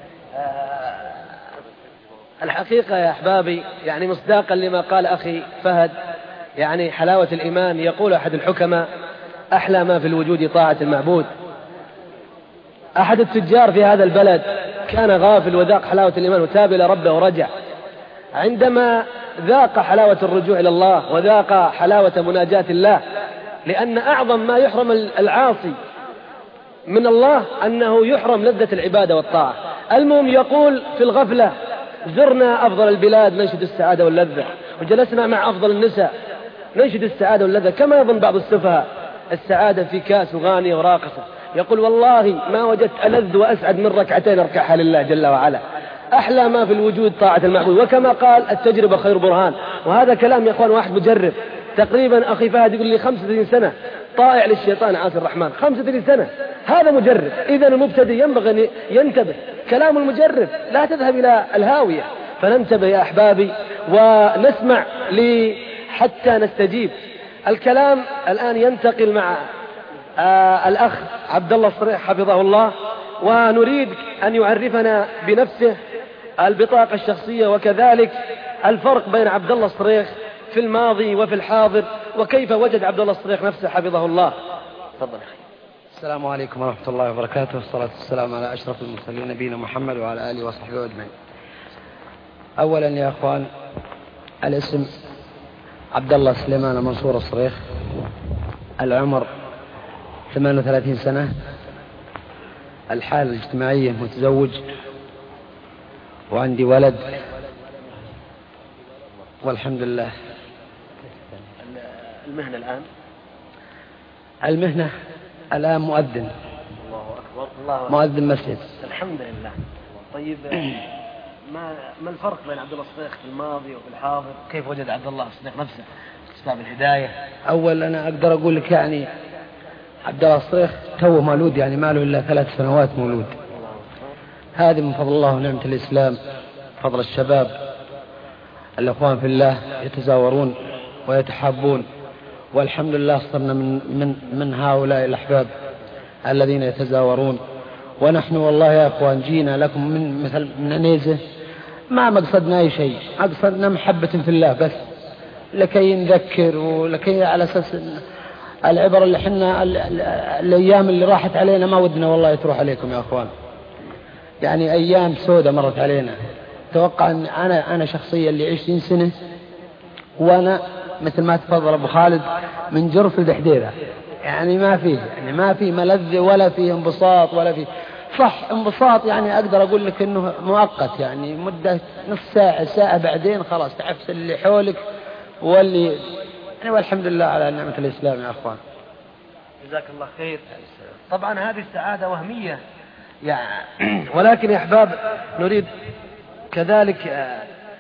الحقيقة يا أحبابي يعني مصداقا لما قال أخي فهد، يعني حلاوة الإيمان. يقول أحد الحكماء أحلى ما في الوجود طاعة المعبود. أحد التجار في هذا البلد كان غافل وذاق حلاوة الإيمان وتاب إلى ربه ورجع. عندما ذاق حلاوة الرجوع إلى الله وذاق حلاوة مناجاة الله، لأن أعظم ما يحرم العاصي من الله أنه يحرم لذة العبادة والطاعة. المهم يقول في الغفلة زرنا أفضل البلاد ننشد السعادة واللذة، وجلسنا مع أفضل النساء ننشد السعادة واللذة، كما يظن بعض السفهاء السعادة في كاس وغانية وراقصة. يقول والله ما وجدت ألذ وأسعد من ركعتين أركعها لله جل وعلا. أحلى ما في الوجود طاعة المعبود، وكما قال التجربة خير برهان. وهذا كلام يا أخوان واحد مجرب. تقريبا أخي فهد يقول لي 35 سنة طائع للشيطان عاصي الرحمن. 35 سنة هذا مجرب. إذن المبتدئ ينبغي أن ينتبه، كلام المجرب لا تذهب إلى الهاوية. فننتبه يا أحبابي ونسمع حتى نستجيب. الكلام الآن ينتقل مع الأخ عبد الله الصريخ حفظه الله، ونريد أن يعرفنا بنفسه البطاقة الشخصية وكذلك الفرق بين عبد الله الصريخ في الماضي وفي الحاضر، وكيف وجد عبد الله الصريخ نفسه حفظه الله. تفضل أخي. السلام عليكم ورحمة الله وبركاته، والصلاة والسلام على أشرف المرسلين نبينا محمد وعلى آله وصحبه أجمعين. أولا يا أخوان، الاسم عبد الله سليمان منصور الصريخ، العمر 38 سنة، الحالة الاجتماعية متزوج وعندي ولد والحمد لله. المهنة الآن؟ المهنة الآن مؤذن. الله أكبر. الله مؤذن مسجد. الحمد لله. طيب ما الفرق بين عبد الله الصريخ في الماضي وفي الحاضر؟ كيف وجد عبد الله الصريخ نفسه استسباب الهداية؟ أول أنا أقدر أقول لك يعني عبد الله الصريخ توه مولود، يعني ما له إلا 3 سنوات مولود. هذه من فضل الله ونعمة الإسلام، فضل الشباب الأخوان في الله يتزاورون ويتحابون، والحمد لله صرنا من هؤلاء الأحباب الذين يتزاورون. ونحن والله يا أخوان جينا لكم من عنيزة، ما مقصدنا أي شيء، مقصدنا محبة في الله بس، لكي نذكر ولكي على أساس العبر اللي حنا الأيام اللي راحت علينا ما ودنا والله تروح عليكم يا أخوان. يعني أيام سودة مرت علينا. توقع أن أنا شخصيا اللي 20 سنة وأنا مثل ما تفضل أبو خالد من جرف الدحديرة، يعني ما في ملذة ولا في انبساط ولا في صح انبساط، يعني أقدر أقول لك إنه مؤقت، يعني مدة نص ساعة بعدين خلاص تعفس اللي حولك واللي يعني. والحمد لله على نعمة الإسلام يا أخوان. جزاك الله خير. طبعا هذه السعادة وهمية يعني، ولكن يا أحباب نريد كذلك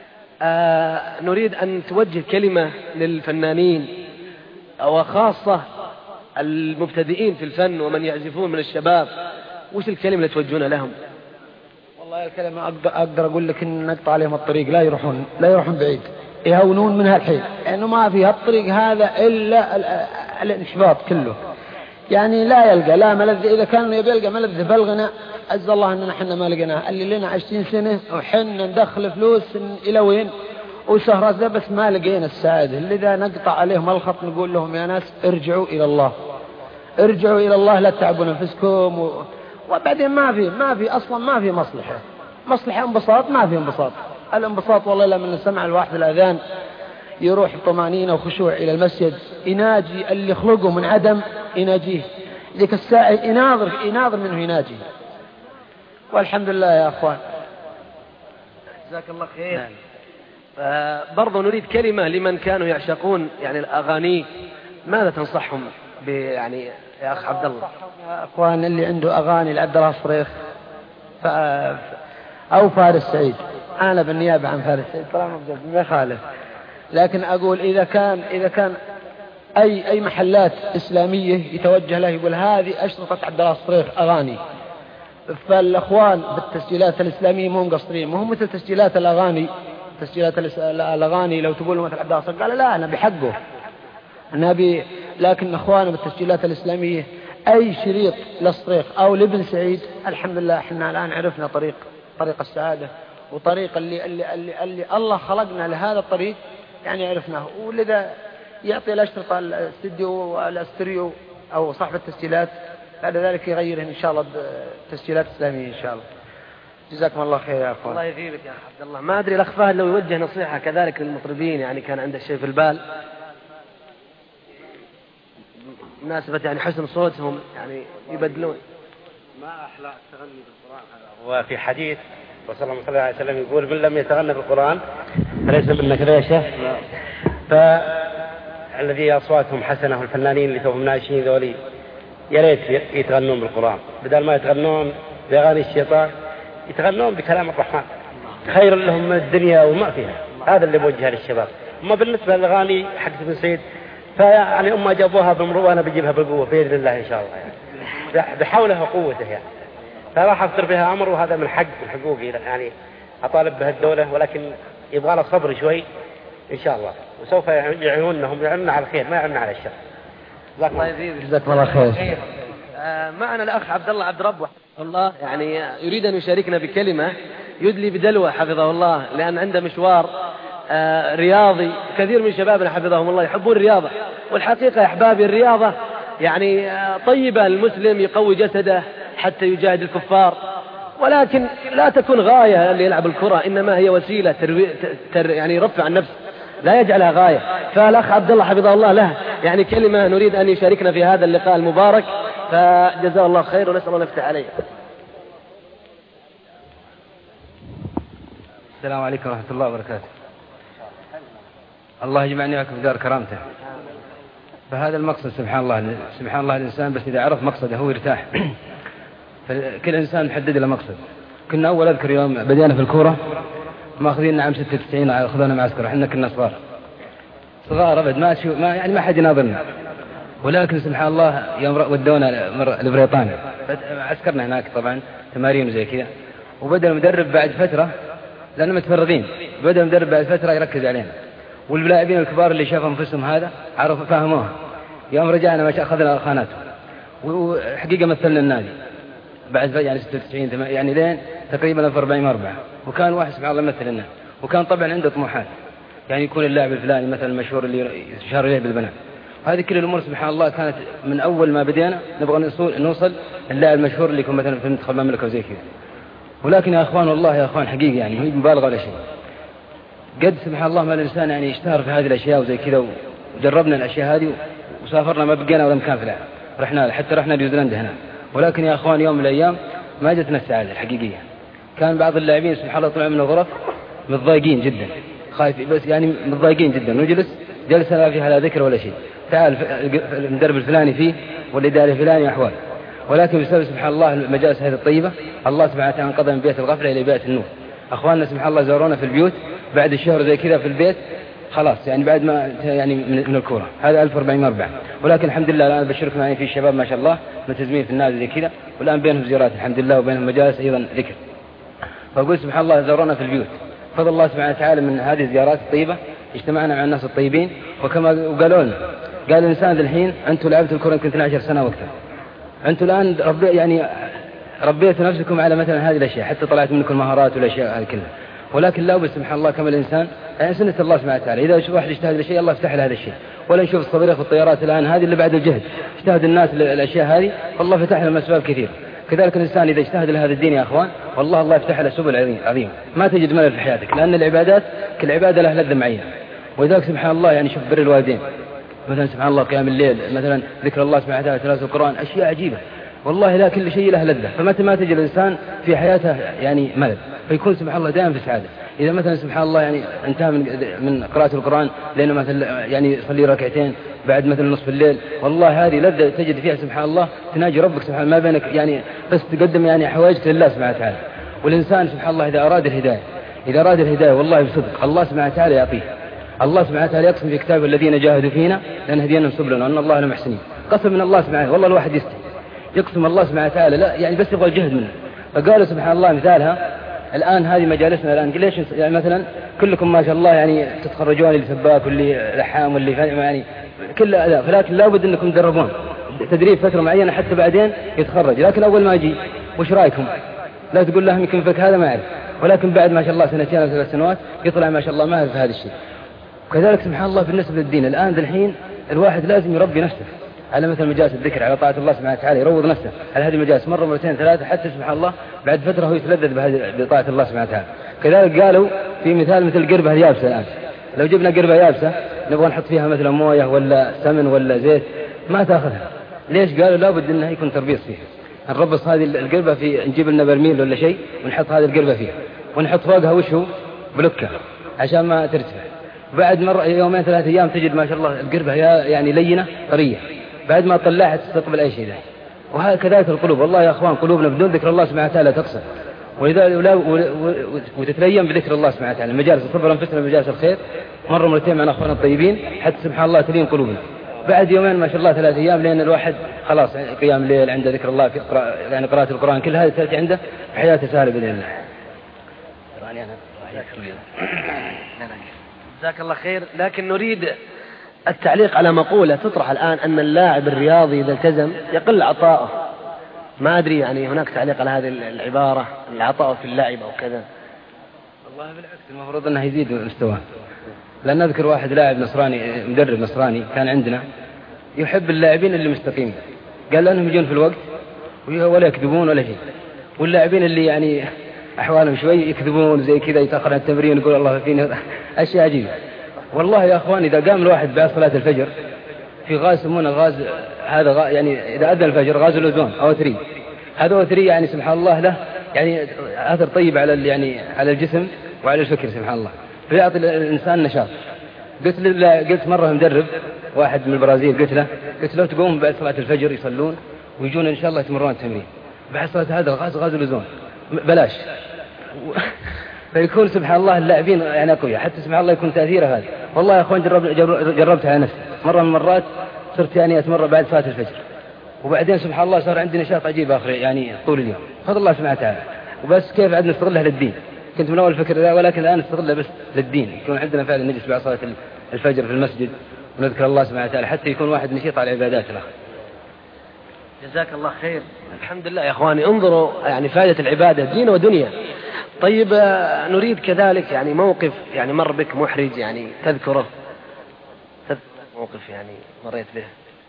نريد أن توجه كلمة للفنانين وخاصة المبتدئين في الفن ومن يعزفون من الشباب. وش الكلمة اللي توجهونها لهم؟ والله الكلمة أقدر أقول لك إن نقطع عليهم الطريق، لا يروحون بعيد، يهونون منها الحين، لأنه ما في هالطريق هذا إلا الانحباط كله، يعني لا يلقى لا ملذ. إذا كان يلقى ملذ بالغنى عز الله أننا حنا ما لقيناه. اللي لنا 20 سنة وحنا ندخل فلوس إلى وين وسهرات ذا، بس ما لقينا السعادة. لذا نقطع عليهم الخط، نقول لهم يا ناس ارجعوا إلى الله، ارجعوا إلى الله لا تتعبوا أنفسكم وبعدين ما في أصلا ما في مصلحة انبساط، ما في انبساط. الانبساط والله لما سمع الواحد الأذان يروح طمانينة وخشوع إلى المسجد، يناجي اللي خلقه من عدم يناجيه، ذيك الساعة يناظر منه يناجي. والحمد لله يا أخوان. جزاك الله خير. برضو نريد كلمة لمن كانوا يعشقون يعني الأغاني، ماذا تنصحهم يعني يا أخ عبد الله؟ يا أخوان اللي عنده أغاني لعبد الله الصريخ أو فارس سعيد، أنا بالنيابة عن فارس سعيد طالما ما يخالف، لكن أقول إذا كان أي محلات إسلامية يتوجه له يقول هذه أشرطة عبد الله الصريخ أغاني، فالأخوان بالتسجيلات الإسلامية مو مقصرين، مو مثل تسجيلات الأغاني. تسجيلات الأغاني لو تقول مثل عبد الله الصريخ قال لا أنا بحقه النبي، لكن أخواننا بالتسجيلات الإسلامية أي شريط للصريخ أو لابن سعيد الحمد لله احنا الآن عرفنا طريق السعادة وطريق اللي الله خلقنا لهذا الطريق، يعني عرفناه. ولذا يعطي الأشرطة الاستريو أو صاحب التسجيلات بعد ذلك يغيره إن شاء الله تسجيلات إسلامية إن شاء الله. جزاكم الله خير يا أخوان. الله يثيبك يا عبد الله. ما أدري الأخ فهد لو يوجه نصيحة كذلك للمطربين، يعني كان عنده شيء في البال مناسبة يعني حسن صوتهم يعني يبدلون. ما أحلى التغني بالقرآن. وفي حديث وصلى الله عليه وسلم يقول من لم يتغنى بالقرآن فليس منا كذا يا شيخ. فالذي أصواتهم حسنة والفنانين اللي توهم ناشئين ذولي يا ريت يتغنون بالقرآن بدل ما يتغنون بأغاني الشيطان، يتغنون بكلام الرحمن خير لهم من الدنيا وما فيها. هذا اللي بوجهه للشباب. أما بالنسبة للأغاني حق ابن سعيد فيعني أما جابوها بمرو أنا بجيبها بالقوة بإذن الله إن شاء الله يعني بحوله وقوته يعني، فراح أفتر بها أمر وهذا من حقوقي يعني أطالب بها الدولة، ولكن يبغى له صبر شوي إن شاء الله وسوف يعينونهم على الخير ما يعينون على الشر. جزاكم الله خير. معنا الأخ عبد الله عبد ربه الله يعني يريد أن يشاركنا بكلمة يدلي بدلوة حفظه الله، لأن عنده مشوار رياضي. كثير من شبابنا حفظهم الله يحبون الرياضة، والحقيقة يا أحبابي الرياضة يعني طيبة، المسلم يقوي جسده حتى يجاهد الكفار، ولكن لا تكون غاية اللي يلعب الكرة، إنما هي وسيلة يعني يرفع النفس لا يجعلها غاية. فالأخ عبد الله حفظه الله له يعني كلمة نريد أن يشاركنا في هذا اللقاء المبارك، فجزاه الله خير ونسأل الله نفتح عليه. السلام عليكم ورحمة الله وبركاته. الله يجمعني وياكم في دار كرامته. فهذا المقصد سبحان الله الإنسان بس إذا عرف مقصده هو يرتاح. فكل إنسان محدد له مقصد. كنا أول أذكر يوم بدينا في الكورة ماخذين عام 96 أخذونا معسكر، إحنا كنا صغار أبد ما حد يناظرنا، ولكن سبحان الله يوم ودونا لبريطانيا عسكرنا هناك طبعا تمارين وزي كذا، وبدأ المدرب بعد فترة لأننا متفرغين، بدأ المدرب بعد فترة يركز علينا، واللاعبين الكبار اللي شافوا انفسهم هذا عرفوا فهموها. يوم رجعنا ما أخذنا خاناته، وحقيقة مثلنا النادي بعد يعني 96 يعني لين تقريبا 44 وكان واحد سبحان الله مثل النادي، وكان طبعا عنده طموحات يعني يكون اللاعب الفلاني مثلا المشهور اللي يشار إليه بالبنات. هذه كل الأمور سبحان الله كانت من أول ما بدينا نبغى نوصل اللاعب المشهور اللي يكون مثلا في منتخب المملكة وزي كذا. ولكن يا أخوان والله يا أخوان حقيقي يعني هي مبالغة ولا شيء، قد سبحان الله ما الإنسان يعني يشتهر في هذه الأشياء وزي كذا، وجربنا الأشياء هذه وسافرنا ما بقينا ولا مكان في العالم، حتى رحنا نيوزيلندا هنا. ولكن يا أخوان يوم من الأيام ما جتنا السعادة الحقيقية. كان بعض اللاعبين سبحان الله طلعوا من الغرف متضايقين جدا، خايف بس يعني متضايقين جدا، نجلس جلسة لا فيها لا ذكر ولا شيء، تعال المدرب الفلاني فيه والإداري الفلاني أحوال. ولكن بسبب سبحان الله المجالس هذه الطيبة الله سبحانه وتعالى انقذنا من بيت الغفلة إلى بيت النور. أخواننا سبحان الله زارونا في البيوت بعد الشهر زي كذا في البيت خلاص يعني بعد ما يعني من الكورة هذا 1404. ولكن الحمد لله الآن بشركم يعني في شباب ما شاء الله ملتزمين في النادي زي كذا، والآن بينهم زيارات الحمد لله وبينهم مجالس أيضا ذكر. فأقول سبحان الله زارونا في البيوت فضل الله سبحانه وتعالى من هذه الزيارات الطيبة، اجتمعنا مع الناس الطيبين، وكما وقالوا لنا قال الإنسان الحين أنتم لعبتوا الكرة يمكن 12 سنة وقتها، أنتم الآن ربيتوا نفسكم على مثلا هذه الأشياء حتى طلعت منكم المهارات والأشياء هذه كلها. ولكن لا بس سبحان الله كما الإنسان يعني سنة الله سبحانه وتعالى إذا واحد اجتهد لشيء الله يفتح له هذا الشيء، ولا نشوف الصواريخ والطيارات الآن هذه اللي بعد الجهد اجتهد الناس الأشياء هذه والله فتح لهم أسباب كثيرة. كذلك الإنسان إذا اجتهد لهذا الدين يا أخوان والله الله يفتح له سبل عظيم ما تجد ملل في حياتك، لأن العبادات كل عبادة لها لذة معينة. ولذلك سبحان الله يعني شوف بر الوالدين مثلا سبحان الله قيام الليل مثلا ذكر الله سبحانه وتعالى تلاوة القرآن أشياء عجيبة والله لا كل شيء له لذة. فمتى ما تجد الإنسان في حياته يعني ملل فيكون سبحان الله دائما في سعادة. إذا مثلا سبحان الله يعني انتهى من قراءة القرآن لأنه مثلا يعني يصلي ركعتين بعد مثلا نصف الليل والله هذه لذة تجد فيها سبحان الله تناجي ربك سبحان ما بينك يعني بس تقدم يعني حوائجك لله سبحانه وتعالى. والإنسان سبحان الله إذا أراد الهداية والله بصدق الله سبحانه وتعالى يعطيه. الله سبحانه وتعالى يقسم في كتابه الذين جاهدوا فينا لنهدينهم سبلنا وأن الله لمحسنين. قسم من الله سبحانه والله الواحد يقسم الله سبحانه وتعالى لا يعني بس يبغى الجهد منه. فقالوا سبحان الله مثالها الآن هذه مجالسنا الآن ليش يعني مثلا كلكم ما شاء الله يعني تتخرجون اللي سباك واللي لحام واللي يعني كل أداء، فلكن لابد أنكم تدربون تدريب فترة معينة حتى بعدين يتخرج. لكن أول ما يجي وش رأيكم لا تقول لهم يمكن فك هذا ما أعرف، ولكن بعد ما شاء الله سنتين أو 3 سنوات يطلع ما شاء الله ماهر في هذا الشيء. وكذلك سبحان الله بالنسبة للدين الآن الحين الواحد لازم يربي نفسه على مثل مجالس الذكر على طاعة الله سبحانه وتعالى، يروض نفسه على هذه المجالس مرة مرتين 3 حتى سبحان الله بعد فترة هو يتلذذ بطاعة الله سبحانه وتعالى. كذلك قالوا في مثال مثل القربة اليابسة الآن لو جبنا قربة يابسة نبغى نحط فيها مثلا موية ولا سمن ولا زيت ما تأخذها. ليش؟ قالوا لابد أنها يكون تربيص فيها. نربص هذه القربة نجيب لنا برميل ولا شيء ونحط هذه القربة فيها ونحط فوقها وشه بلوكة عشان ما ترتفع. بعد مرة 2-3 أيام تجد ما شاء الله القربة يعني لينة طرية بعد ما طلعها تستقبل أي شيء. وهكذا القلوب والله يا أخوان قلوبنا بدون ذكر الله سبحانه وتعالى تقسى وتتلين بذكر الله سبحانه وتعالى. مجالس الصبر أنفسنا مجالس الخير مرة مرتين مع أخواننا الطيبين حتى سبحان الله تلين قلوبنا. بعد 2 ما شاء الله 3 أيام لأن الواحد خلاص يعني قيام الليل عنده ذكر الله يعني قراءة القرآن كل هذه تأتي عنده حياته سهلة بإذن الله. جزاك الله خير. لكن نريد التعليق على مقولة تطرح الآن أن اللاعب الرياضي إذا التزم يقل عطاؤه. ما أدري يعني هناك تعليق على هذه العبارة العطاء في اللعب أو كذا؟ والله بالعكس المفروض أنه يزيد مستواه. لأن أذكر واحد لاعب نصراني مدرب نصراني كان عندنا يحب اللاعبين اللي مستقيمين، قال لأنهم يجون في الوقت ولا يكذبون ولا شيء، واللاعبين اللي يعني أحوالهم شوي يكذبون زي كذا يتأخر عن التمرين يقول الله فينا أشياء عجيبة. والله يا أخوان إذا قام الواحد بعد صلاة الفجر في غاز يسمونه غاز هذا يعني إذا أذن الفجر غاز الأوزون أو 3 هذا 3 يعني سبحان الله له يعني أثر طيب على يعني على الجسم وعلى الفكر سبحان الله فيعطي الإنسان نشاط. قلت مرة مدرب واحد من البرازيل قلت له تقوم بعد صلاة الفجر يصلون ويجون إن شاء الله يتمرون التمرين بعد صلاة هذا غاز الأوزون بلاش فيكون سبحان الله اللاعبين يعني أقوياء حتى سبحان الله يكون تأثيره هذا. والله يا أخوان جربتها على نفسي مرة من المرات صرت يعني أتمرن بعد صلاة الفجر وبعدين سبحان الله صار عندي نشاط عجيب آخر يعني طول اليوم فضل الله سبحانه وتعالى. وبس كيف عاد نستغلها للدين كنت من أول فكر ذا ولكن الآن نستغلها بس للدين يكون عندنا فعلا نجلس بعد صلاة الفجر في المسجد ونذكر الله سبحانه وتعالى حتى يكون واحد نشيط على العبادات له. جزاك الله خير. الحمد لله يا أخواني انظروا يعني فائدة العبادة دين ودنيا. طيب نريد كذلك يعني موقف يعني مر بك محرج يعني تذكره موقف يعني مريت به.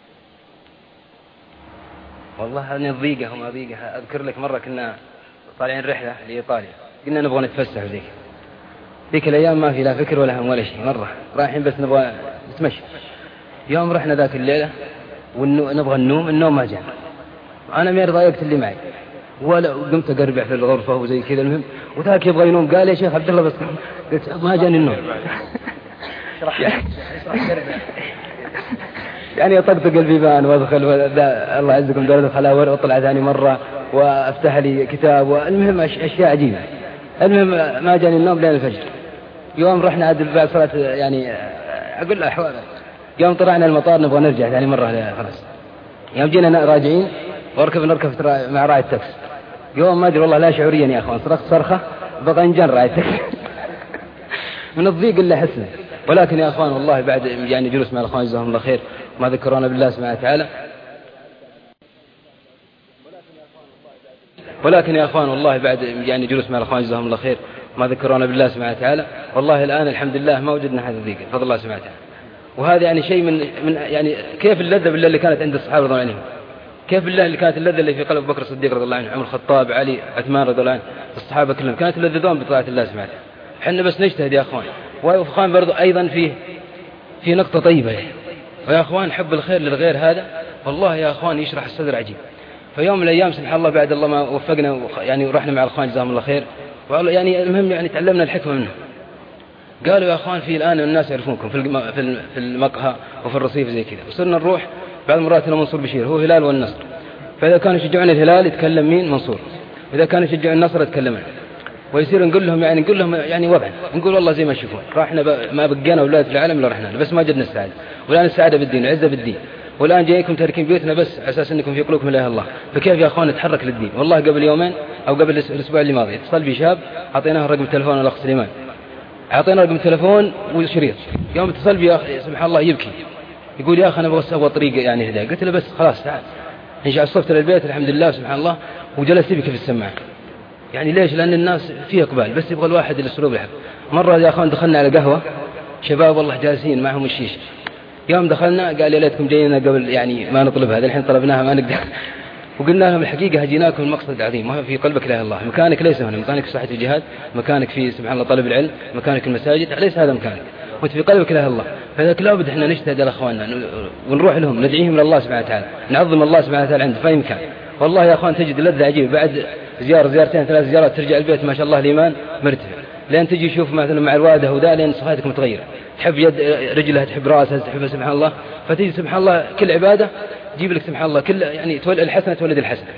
والله أنا ضيقة وما ضيقة. أذكر لك مرة كنا طالعين رحلة لإيطاليا قلنا نبغى نتفسح ذيك الأيام ما في لا فكر ولا هم ولا شيء مرة رايحين بس نبغى نتمشى. يوم رحنا ذاك الليلة ونبغى النوم ما جاء أنا مير ضايقت اللي معي ولا قمت أقربع في الغرفة وزي كذا المهم وذاك يبغى ينوم قال يا شيخ عبد الله بس قلت ما جاني النوم يعني أطقطق البيبان وأدخل الله عزكم دولة الخلاور وأطلع ثاني مرة وأفتح لي كتاب والمهم أشياء عجيبة. المهم ما جاني النوم لين الفجر. يوم رحنا عاد بعد صلاة يعني أقول له أحوال يوم طلعنا المطار نبغى نرجع ثاني مرة خلاص. يوم جينا راجعين نركب مع راعي التاكس يوم ما أدري والله لا شعوريا يا أخوان صرخت صرخة بقى ينجن راعي التاكس من الضيق اللي حسنا. ولكن يا أخوان والله بعد يعني جلوس مع الأخوان جزاهم الله خير ما ذكرونا بالله سبحانه وتعالى. ولكن يا أخوان والله بعد يعني جلوس مع الأخوان جزاهم الله خير ما ذكرونا بالله سبحانه وتعالى والله الآن الحمد لله ما وجدنا هذا الضيق بفضل الله سبحانه وتعالى. وهذا يعني شيء من يعني كيف اللذة بالله اللي كانت عند الصحابة رضي الله عنهم، كيف بالله اللي كانت اللذة اللي في قلب بكر الصديق رضي الله عنه، عمر الخطاب، علي، عثمان رضي الله عنه، الصحابة كلهم كانت يلذذون بطاعة الله سبحانه. احنا بس نجتهد يا اخوان. ويا اخوان برضو ايضا في نقطة طيبة ويا اخوان حب الخير للغير هذا والله يا اخوان يشرح الصدر عجيب. فيوم من الايام سبحان الله بعد الله ما وفقنا يعني ورحنا مع الاخوان جزاهم الله خير، يعني المهم يعني تعلمنا الحكمة منهم. قالوا يا اخوان في الان الناس يعرفونكم في المقهى وفي الرصيف زي كذا، وصرنا نروح بعض المرات الى منصور بشير هو هلال والنصر، فاذا كانوا يشجعون الهلال يتكلم مين؟ منصور، واذا كانوا يشجعون النصر يتكلم عنه. ويصير نقول لهم يعني وضعا نقول والله زي ما تشوفون رحنا ما بقينا اولاد في العالم الا رحنا بس ما وجدنا السعاده، والان السعاده بالدين والعزه بالدين، والان جايكم تاركين بيوتنا بس على اساس انكم في قلوبكم لا اله الا الله. فكيف يا اخوان نتحرك للدين؟ والله قبل يومين او قبل الاسبوع اللي ماضي اتصل بي شاب اعطيناه رقم التليفون الاخ سليمان، اعطينا رقم التليفون وشريط، يوم اتصل بي سبحان الله يبكي يقول يا اخي انا ابغى طريقه يعني هدايه. قلت له بس خلاص تعال ان شاء الله صفت للبيت الحمد لله سبحان الله وجلست يبكي في السماعه. يعني ليش؟ لأن الناس فيه إقبال بس يبغى الواحد الأسلوب يحب. مرة يا أخوان دخلنا على قهوة شباب والله جالسين معهم الشيشة، يوم دخلنا قال يا ليتكم جاينا قبل يعني ما نطلب هذا الحين طلبناها ما نقدر. وقلنا لهم الحقيقة هجيناكم المقصد العظيم ما في قلبك لا الله، مكانك ليس هنا، مكانك في صحة الجهاد، مكانك في سبحان الله طلب العلم، مكانك المساجد، ليس هذا مكانك، وانت في قلبك لا الله. فذلك لابد احنا نجتهد على اخواننا ونروح لهم ندعيهم لله سبحانه وتعالى، نعظم الله سبحانه وتعالى عنده في أي مكان. والله يا اخوان تجد لذة عجيبة بعد زيارتين 3 زيارات ترجع البيت ما شاء الله الإيمان مرتفع، لين تجي تشوف مثلا مع الوالدة وذا لين صفاتك متغيرة، تحب يد رجلها تحب راسها تحبها سبحان الله، فتجي سبحان الله كل عبادة تجيب لك سبحان الله كل يعني الحسنة تولد الحسنة.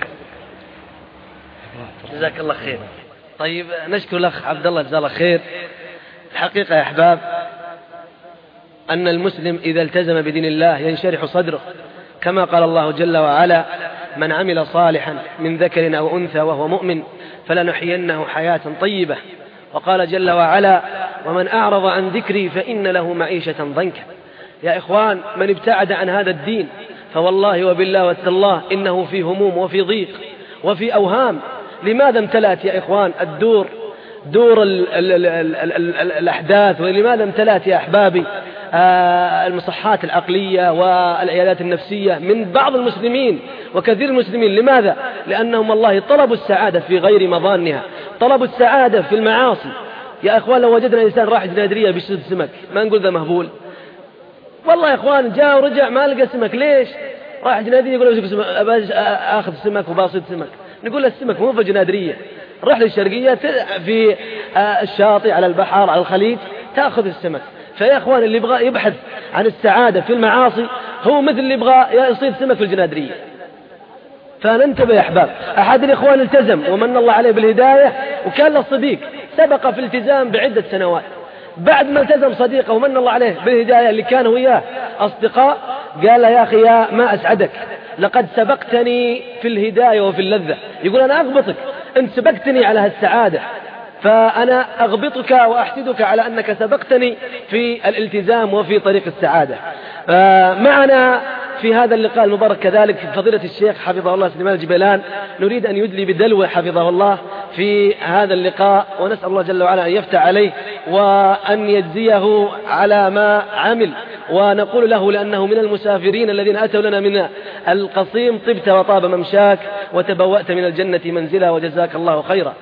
جزاك الله خير. طيب نشكر الأخ عبد الله جزاه الله خير. الحقيقة يا أحباب أن المسلم إذا التزم بدين الله ينشرح صدره كما قال الله جل وعلا من عمل صالحا من ذكر أو أنثى وهو مؤمن فلنحيينه حياة طيبة. وقال جل وعلا ومن أعرض عن ذكري فإن له معيشة ضنكا. يا إخوان من ابتعد عن هذا الدين فوالله وبالله والتالله إنه في هموم وفي ضيق وفي أوهام. لماذا امتلأت يا إخوان دور الأحداث، ولماذا امتلأت يا أحبابي المصحات العقلية والعيادات النفسية من بعض المسلمين وكثير المسلمين؟ لماذا؟ لأنهم والله طلبوا السعادة في غير مظانها، طلبوا السعادة في المعاصي. يا إخوان لو وجدنا إنسان راح جنادرية بيشتد سمك ما نقول ذا مهبول، والله يا إخوان جاء ورجع ما لقى سمك. ليش؟ راح جنادرية يقول أخذ سمك وباصيد سمك، نقول السمك مو في جنادرية، روح للشرقية في الشاطئ على البحر على الخليج تأخذ السمك. فيا إخوان اللي يبغى يبحث عن السعادة في المعاصي هو مثل اللي يبغى يصيد سمك في الجنادرية. فننتبه يا أحباب. أحد الإخوان التزم ومن الله عليه بالهداية وكان له صديق سبق في الالتزام بعدة سنوات، بعد ما التزم صديقه ومن الله عليه بالهداية اللي كان وياه أصدقاء قال له يا أخي يا ما أسعدك لقد سبقتني في الهداية وفي اللذة. يقول أنا أغبطك، أنت سبقتني على هالسعادة فأنا أغبطك وأحسدك على أنك سبقتني في الالتزام وفي طريق السعادة. معنا في هذا اللقاء المبارك كذلك فضيلة الشيخ حفظه الله سليمان الجبيلان، نريد أن يدلي بدلوه حفظه الله في هذا اللقاء، ونسأل الله جل وعلا أن يفتح عليه وأن يجزيه على ما عمل. ونقول له لأنه من المسافرين الذين أتوا لنا من القصيم طبت وطاب ممشاك وتبوأت من الجنة منزلا وجزاك الله خيرا.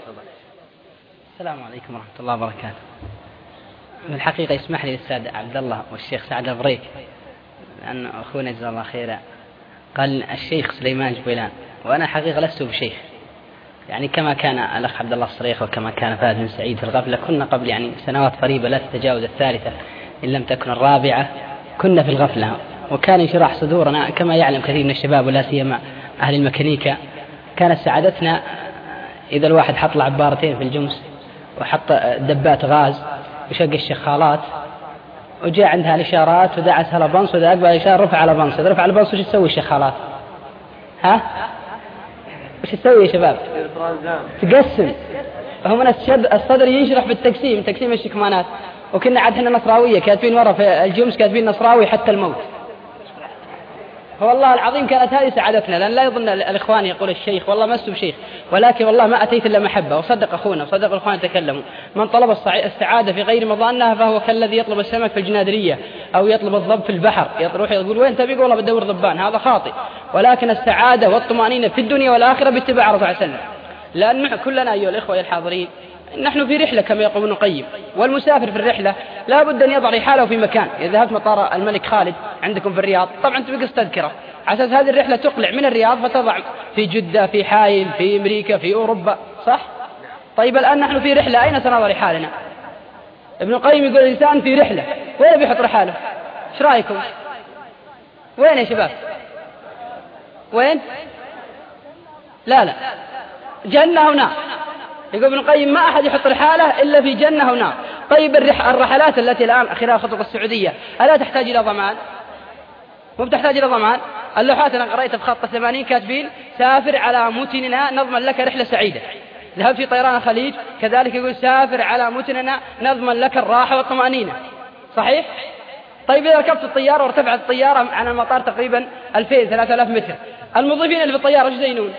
السلام عليكم ورحمة الله وبركاته. من الحقيقة يسمح لي الأستاذ عبد الله والشيخ سعد البريك لأن أخونا جزاه الله خيرا قال الشيخ سليمان جبيلان، وأنا حقيقة لست بشيخ، يعني كما كان الأخ عبد الله الصريخ وكما كان فهد بن سعيد في الغفلة، كنا قبل يعني سنوات قريبة لا تتجاوز الثالثة إن لم تكن الرابعة كنا في الغفلة، وكان يشرح صدورنا كما يعلم كثير من الشباب ولا سيما أهل الميكانيكا. كانت سعادتنا إذا الواحد حط العبارتين في الجمس وحط دبات غاز وشق الشخالات وجاء عندها الإشارات ودعس على بنص وإذا أقبل الإشارة رفع على بنص، إذا رفع على بنص وش تسوي الشخالات؟ وش تسوي يا شباب؟ تقسم. هم من الصدر ينشرح بالتقسيم، تقسيم الشكمانات. وكنا عاد احنا نصراوية كاتبين ورا في الجمس كاتبين نصراوي حتى الموت. فوالله العظيم كانت هذه سعادتنا، لأن لا يظن الإخوان يقول الشيخ والله ما أسلوب شيخ، ولكن والله ما أتيت إلا محبة. وصدق أخونا وصدق الإخوان يتكلموا، من طلب السعادة في غير مظانها فهو كالذي يطلب السمك في الجنادرية أو يطلب الضب في البحر، يروح يقول وين تبي؟ والله بدور ضبان، هذا خاطئ. ولكن السعادة والطمأنينة في الدنيا والآخرة باتباع الرسول صلى الله عليه وسلم. لأن كلنا أيها الإخوة الحاضرين نحن في رحلة كما يقول ابن القيم، والمسافر في الرحلة لا بد أن يضع رحاله في مكان. إذا ذهبت مطار الملك خالد عندكم في الرياض طبعا تبقى تذكرة، على أساس هذه الرحلة تقلع من الرياض فتضع في جدة، في حائل، في أمريكا، في أوروبا، صح؟ طيب الآن نحن في رحلة، أين سنضع رحالنا؟ ابن القيم يقول الإنسان في رحلة، وين بيحط رحاله؟ ايش رأيكم؟ وين يا شباب؟ وين؟ لا جنة ونار. يقول ابن القيم ما أحد يحط رحاله إلا في جنة ونار. طيب الرحلات التي الآن خلال خطوة السعودية ألا تحتاج إلى ضمان؟ مو بتحتاج إلى ضمان. اللوحات أنا قرأتها في خط 80 كاتبين سافر على متننا نضمن لك رحلة سعيدة. ذهب في طيران الخليج كذلك يقول سافر على متننا نضمن لك الراحة والطمأنينة، صحيح؟ طيب إذا ركبت الطيارة وارتفعت الطيارة عن المطار تقريبا 2000-3000 متر، الموظفين اللي في الطيارة ايش يزينون؟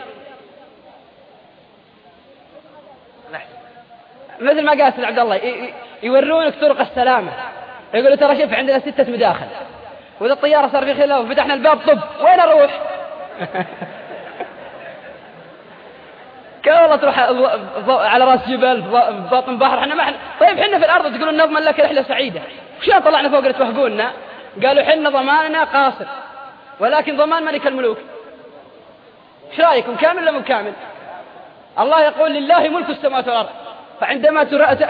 مثل ما قال سيد عبد الله يورونك طرق السلامة، يقولوا ترى شوف عندنا 6 مداخل، وإذا الطيارة صار في خلاف وفتحنا الباب طب وين أروح؟ والله تروح على راس جبل في باطن بحر، احنا ما احنا طيب حنا في الأرض تقولون نضمن لك رحلة سعيدة، وشان طلعنا فوق توهقونا؟ قالوا حنا ضماننا قاصر ولكن ضمان ملك الملوك. ايش رايكم كامل ولا مو كامل؟ الله يقول لله ملك السماوات والأرض، فعندما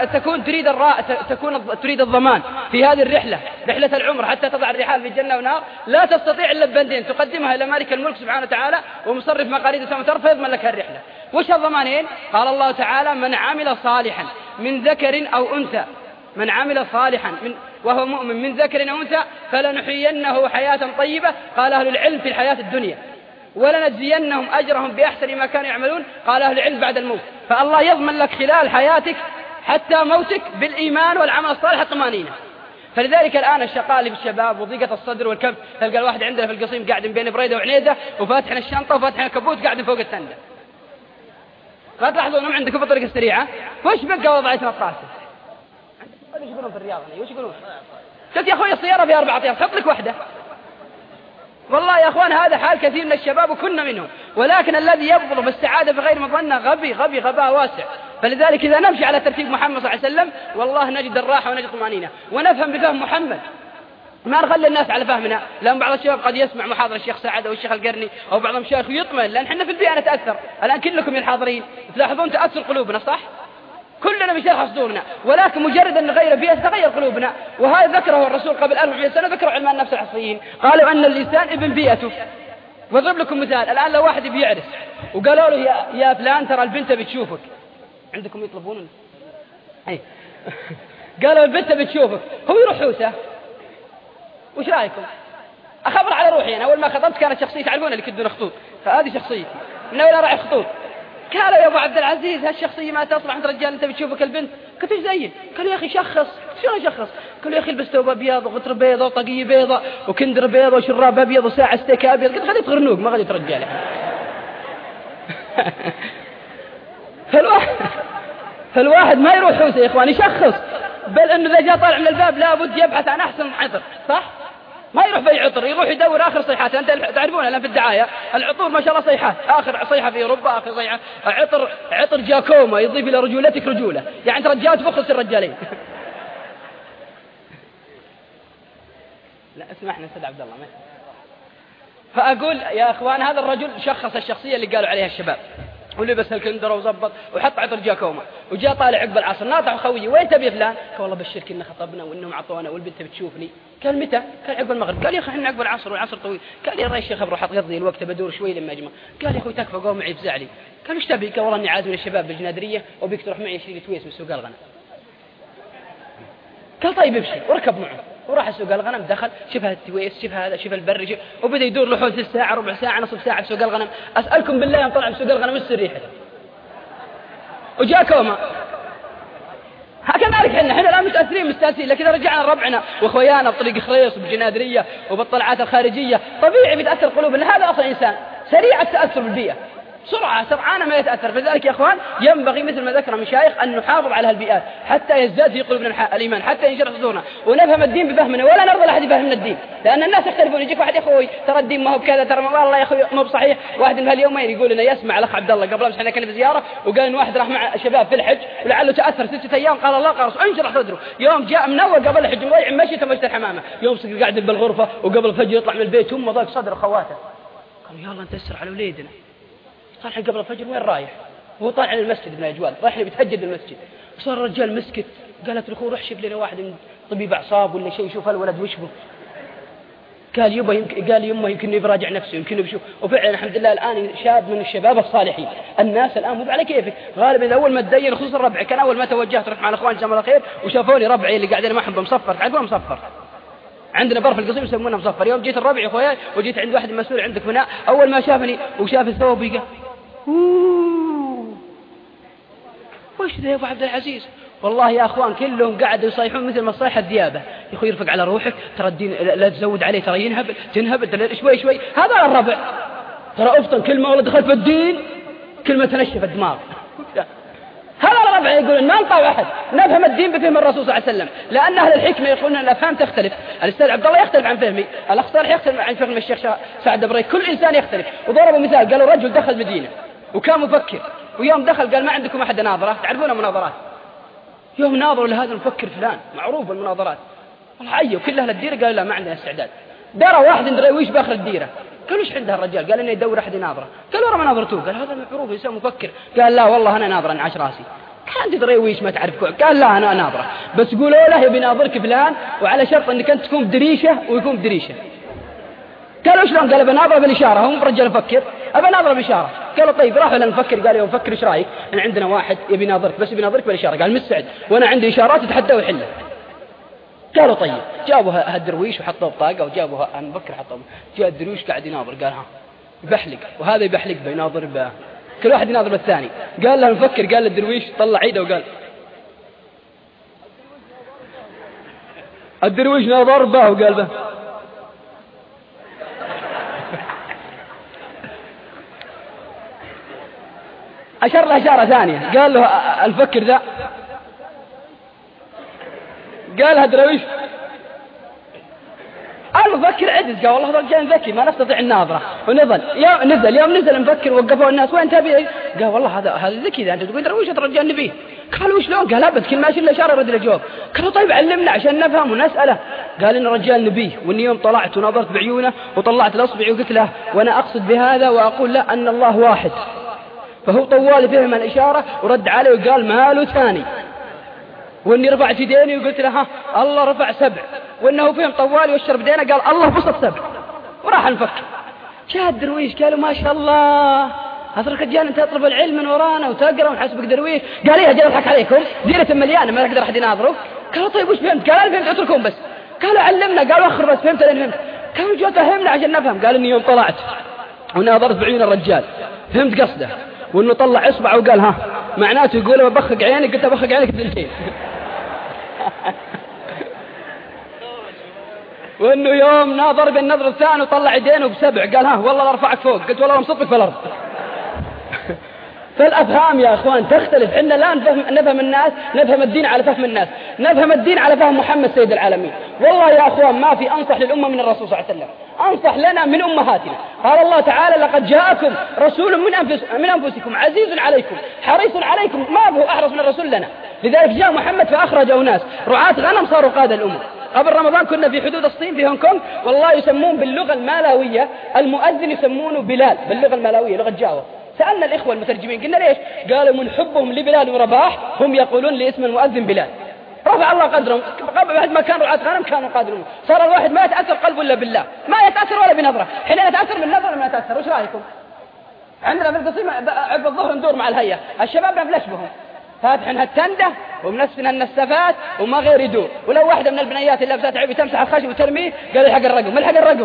تريد الضمان في هذه الرحلة، رحلة العمر حتى تضع الرحال في الجنة ونار، لا تستطيع إلا ببندين تقدمها إلى مالك الملك سبحانه وتعالى ومصرف مقاليد السماء والأرض فيضمن لك الرحلة. وش الضمانين؟ قال الله تعالى من عمل صالحا من ذكر أو أنثى، من عمل صالحا وهو مؤمن من ذكر أو أنثى فلنحيينه حياة طيبة، قال أهل العلم في الحياة الدنيا، ولنجزينهم أجرهم بأحسن ما كانوا يعملون، قال أهل العلم بعد الموت. فالله يضمن لك خلال حياتك حتى موتك بالإيمان والعمل الصالح الطمأنينة. فلذلك الآن الشقاء اللي بالشباب وضيقة الصدر والكبت، تلقى الواحد عندنا في القصيم قاعد بين بريدة وعنيدة وفاتحين الشنطة وفاتحين الكبوت قاعد فوق التندة. ما تلاحظونهم عندكم بالطريقة السريعة؟ وش بقى وضعتنا الطاسة؟ وش يقولون في الرياض؟ وش يقولون؟ قلت يا أخوي السيارة فيها 4 أطياف حط لك واحدة. والله يا أخوان هذا حال كثير من الشباب وكنا منهم، ولكن الذي يبطل بالسعادة بغير مظنة غباء واسع. فلذلك إذا نمشي على ترتيب محمد صلى الله عليه وسلم والله نجد الراحة ونجد الطمأنينة ونفهم بفهم محمد، ما نخلي الناس على فهمنا. لأن بعض الشباب قد يسمع محاضرة الشيخ سعد أو الشيخ القرني أو بعض المشايخ ويطمئن، لأن حنا في البيئة نتأثر. الآن كلكم يا الحاضرين تلاحظون تأثر قلوبنا، صح؟ كلنا بشرح صدورنا، ولكن مجرد أن نغير بيئة تغير قلوبنا. وهذا ذكره الرسول قبل 1400 سنة، ذكره علماء النفس العصريين، قالوا أن الإنسان ابن بيئته. واضرب لكم مثال، الآن لو واحد بيعرس وقالوا له يا فلان ترى البنت بتشوفك، عندكم يطلبون قالوا البنت بتشوفك، هو يروح حوسه، وش رأيكم؟ أخبر على روحي أنا أول ما خطبت كانت شخصيتي تعرفون اللي كدون خطوط، فهذه شخصيتي من أول راعي خطوط. قالوا يا أبو عبد العزيز هالشخصية ما تصلح عند رجال أنت بتشوفك البنت. قلت إيش زين؟ قالوا يا أخي شخص. شلون شخص؟ قالوا يا أخي البس ثوب أبيض وغتر بيضة وطاقية بيضة وكندر بيضة وشراب أبيض وساعة ستيك أبيض. قلت غديت غرنوق ما غديت رجال. فالواحد ما يروح حوسه يا إخواني يشخص، بل أنه إذا جاء طالع من الباب لابد يبحث عن أحسن عطر، صح؟ ما يروح في عطر، يروح يدور آخر صيحات. أنت تعرفون الآن في الدعاية العطور ما شاء الله صيحات، آخر صيحة في أوروبا آخر صيحة عطر جاكوما يضيف إلى رجولتك رجولة، يعني أنت رجال تبخص الرجالين. لا اسمحنا سيد عبد الله. فأقول يا أخوان هذا الرجل شخص الشخصية اللي قالوا عليها الشباب، ولبس الكندرة وزبط وحط عطر جاكوما، وجاء طالع عقب العصر ناطح خويي وين تبي فلان؟ قال والله بشرك إن خطبنا وإنهم عطونا والبنت بتشوفني. قال متى؟ قال عقب المغرب. قال يا أخي إحنا عقب العصر والعصر طويل. قال يا رأي الشيخ بروح أقضي الوقت بدور شوي لما أجمع. قال يا أخوي تكفى قوم معي بزعلي. قال وش تبي؟ قال والله إني عازم الشباب بالجنادرية وبيك تروح معي شيء تويس من سوق الغنم. قال طيب ابشر وركب معه وراح سوق الغنم، دخل شوف التويس شوف هذا شوف البر وبدأ يدور له حول ثلث ساعة ربع ساعة نصف ساعة بسوق الغنم. أسألكم بالله يوم طلع بسوق الغنم وش ريحته؟ وجاء كوما. هكذا كذلك احنا الآن مستأثرين، لكن إذا رجعنا ربعنا وأخويانا بطريق خريص وبالجنادرية وبالطلعات الخارجية طبيعي بيتأثر قلوبنا. هذا أصلا إنسان سريع التأثر بالبيئة، سرعان ما يتأثر. فلذلك يا أخوان ينبغي مثل ما ذكر المشايخ أن نحافظ على هالبيئات حتى يزداد في قلوبنا الإيمان، حتى ينشرح صدورنا ونفهم الدين بفهمنا، ولا نرضى لأحد يفهمنا الدين، لأن الناس يختلفون. يجيك واحد يا أخوي ترى الدين ما هو بكذا، ترى والله يا أخوي ما هو بصحيح. واحد من هاليومين يقول لنا يسمع الأخ عبد الله قبل أمس احنا كنا في زيارة، وقال إن واحد راح مع شباب في الحج ولعله تأثر 6 أيام، قال الله قرص انشرح صدره. يوم جاء منور قبل الحج مضيع مشيته مشت الحمامة، يوم قاعد بالغرفة وقبل الفجر يطلع من البيت ثم ضاق صدر خواته. قالوا يلا نتأثر على وليدنا. طالع قبل الفجر وين رايح؟ هو طالع على المسجد ابن أجوال، رايح لي بيتهجد المسجد. صار الرجال مسكت، قالت له روح شوف لنا واحد من طبيب أعصاب ولا شيء يشوف الولد وش به. قال يمه يمكن يراجع نفسه، يمكن يشوف. وفعلا الحمد لله الآن شاب من الشباب الصالحين. الناس الآن مو على كيفك، غالبا أول ما تدين خصوصا الربع. كان أول ما توجهت رحت مع الأخوان جزاهم الله خير وشافوني ربعي اللي قاعدين معهم بمصفر، تعرفون مصفر عندنا برف القصيم يسمونه مصفر. يوم جيت الربع يا اخويا وجيت عند واحد مسؤول عندك هنا، اول ما شافني وشاف الثوب قال وش ذا يا ابو عبد العزيز؟ والله يا اخوان كلهم قاعدوا يصيحون مثل ما صيح الديابه. يا اخوي يرفق على روحك، ترى الدين لا تزود عليه، ترى تنهبل شوي. هذا الربع ترى افطن كلمه والله دخلت في الدين كلمه تنشف الدماغ. هذا الربع يقولون ما نطاوع أحد، نفهم الدين بفهم الرسول صلى الله عليه وسلم، لأن أهل الحكمة يقولون أن الأفهام تختلف. الأستاذ عبد الله يختلف عن فهمي، الأخ صالح يختلف عن فهم الشيخ سعد بريك، كل إنسان يختلف. وضربوا مثال قالوا رجل دخل مدينة وكان مفكر، ويوم دخل قال ما عندكم أحد ناظرة؟ تعرفون المناظرات، يوم ناظروا لهذا المفكر فلان معروف المناظرات، والله عيوا كل أهل الديرة قالوا لا ما عندنا استعداد. درى واحد ندري ويش باخر الديرة، قالوا ايش عند الرجال؟ قال انه يدور احد يناظره. قالوا ورا ما ناظرتوه؟ قال هذا معروف انسان مفكر. قال لا والله انا ناظر انعش راسي. كان تدري ويش ما تعرف؟ قال لا انا ناظره، بس قولوا له يبي ناظرك فلان وعلى شرط انك انت تكون بدريشه ويكون بدريشه. قالوا شلون؟ قال بناظره بالاشاره، هم رجال مفكر ابى ناظره بالاشاره. قالوا طيب راحوا للمفكر قال يا مفكر ايش رايك؟ ان عندنا واحد يبي ناظرك بس يبي ناظرك بالاشاره. قال مستعد وانا عندي اشارات يتحدى ويحله. قالوا طيب، جابوا هالدرويش وحطوه بطاقه وجابوا المفكر حطوه. جاء الدرويش قاعد يناظر، قال ها يبحلق وهذا يبحلق بيناظر به، كل واحد يناظر بالثاني. قال له المفكر قال للدرويش طلع عيده وقال الدرويش ناظر به وقال به. أشار له إشارة ثانية، قال له المفكر ذا، قال هالدرويش المفكر عجز، قال والله هذا رجال ذكي ما نستطيع الناظرة. ونزل يوم نزل المفكر وقفوا الناس وين تبي؟ قال والله هذا ذكي ذا، أنت تقول درويش الرجال نبيه. قالوا شلون؟ قال أبد كل ما يشيل إشارة يرد له جواب. قالوا طيب علمنا عشان نفهم ونسأله. قال إن الرجال نبيه، وإني يوم طلعت ونظرت بعيونه وطلعت الأصبع وقلت له وأنا أقصد بهذا وأقول لا أن الله واحد، فهو طوال فهم الإشارة ورد عليه وقال ماله ثاني، وإني رفعت يديني وقلت له ها الله رفع 7، وإنه فهم طوالي واشر بدينه قال الله بسط 7، وراح نفكر. جاء الدرويش قالوا ما شاء الله هذا الرجال انت تطلب العلم من ورانا وتقرا ونحسبك درويش. قال ايه اجي اضحك عليكم ديرة مليانه ما يقدر احد يناظره. قالوا طيب وش فهمت؟ قال انا فهمت اتركهم بس. قالوا علمنا، قالوا اخر بس فهمت لين فهمت. قالوا جاء فهمنا عشان نفهم. قال اني يوم طلعت وناظرت بعيون الرجال فهمت قصده، وانه طلع اصبع وقال ها معناته يقول بخق عينك، قلت بخق عينك بثنتين. وانه يوم ناظر بالنظر الثاني وطلع يدينه ب7 قال ها والله ارفعك فوق، قلت والله مصطفك في الارض. فالافهام يا اخوان تختلف. احنا لا نفهم الناس، نفهم الدين على فهم الناس، نفهم الدين على فهم محمد سيد العالمين. والله يا اخوان ما في انصح للامه من الرسول صلى الله عليه وسلم، انصح لنا من امهاتنا. قال الله تعالى لقد جاءكم رسول من انفسكم عزيز عليكم حريص عليكم، ما هو احرص من الرسول لنا. لذلك جاء محمد فاخرج اناس رعاة غنم صاروا قادة الامه. قبل رمضان كنا في حدود الصين في هونغ كونغ، والله يسمون باللغة المالاوية المؤذن يسمونه بلال باللغة المالاوية لغة جاوا. سألنا الإخوة المترجمين قلنا ليش؟ قالوا من حبهم لبلال ورباح هم يقولون لاسم المؤذن بلال. رفع الله قدرهم، بعد ما كانوا رعاة غنم كانوا قادرون. صار الواحد ما يتأثر قلبه إلا بالله، ما يتأثر ولا بنظرة. حين نتأثر بالنظرة ولا ما نتأثر؟ وش رأيكم؟ عندنا في القصيم عقب الظهر ندور مع الهيئة، الشباب نفلش بهم فاتحين هالتندة ومنسفين النسفات وما غير يدور. ولو واحدة من البنيات اللي لابسات عبي تمسح الخشب وترميه قال الحق الرقم، الحق الرقم.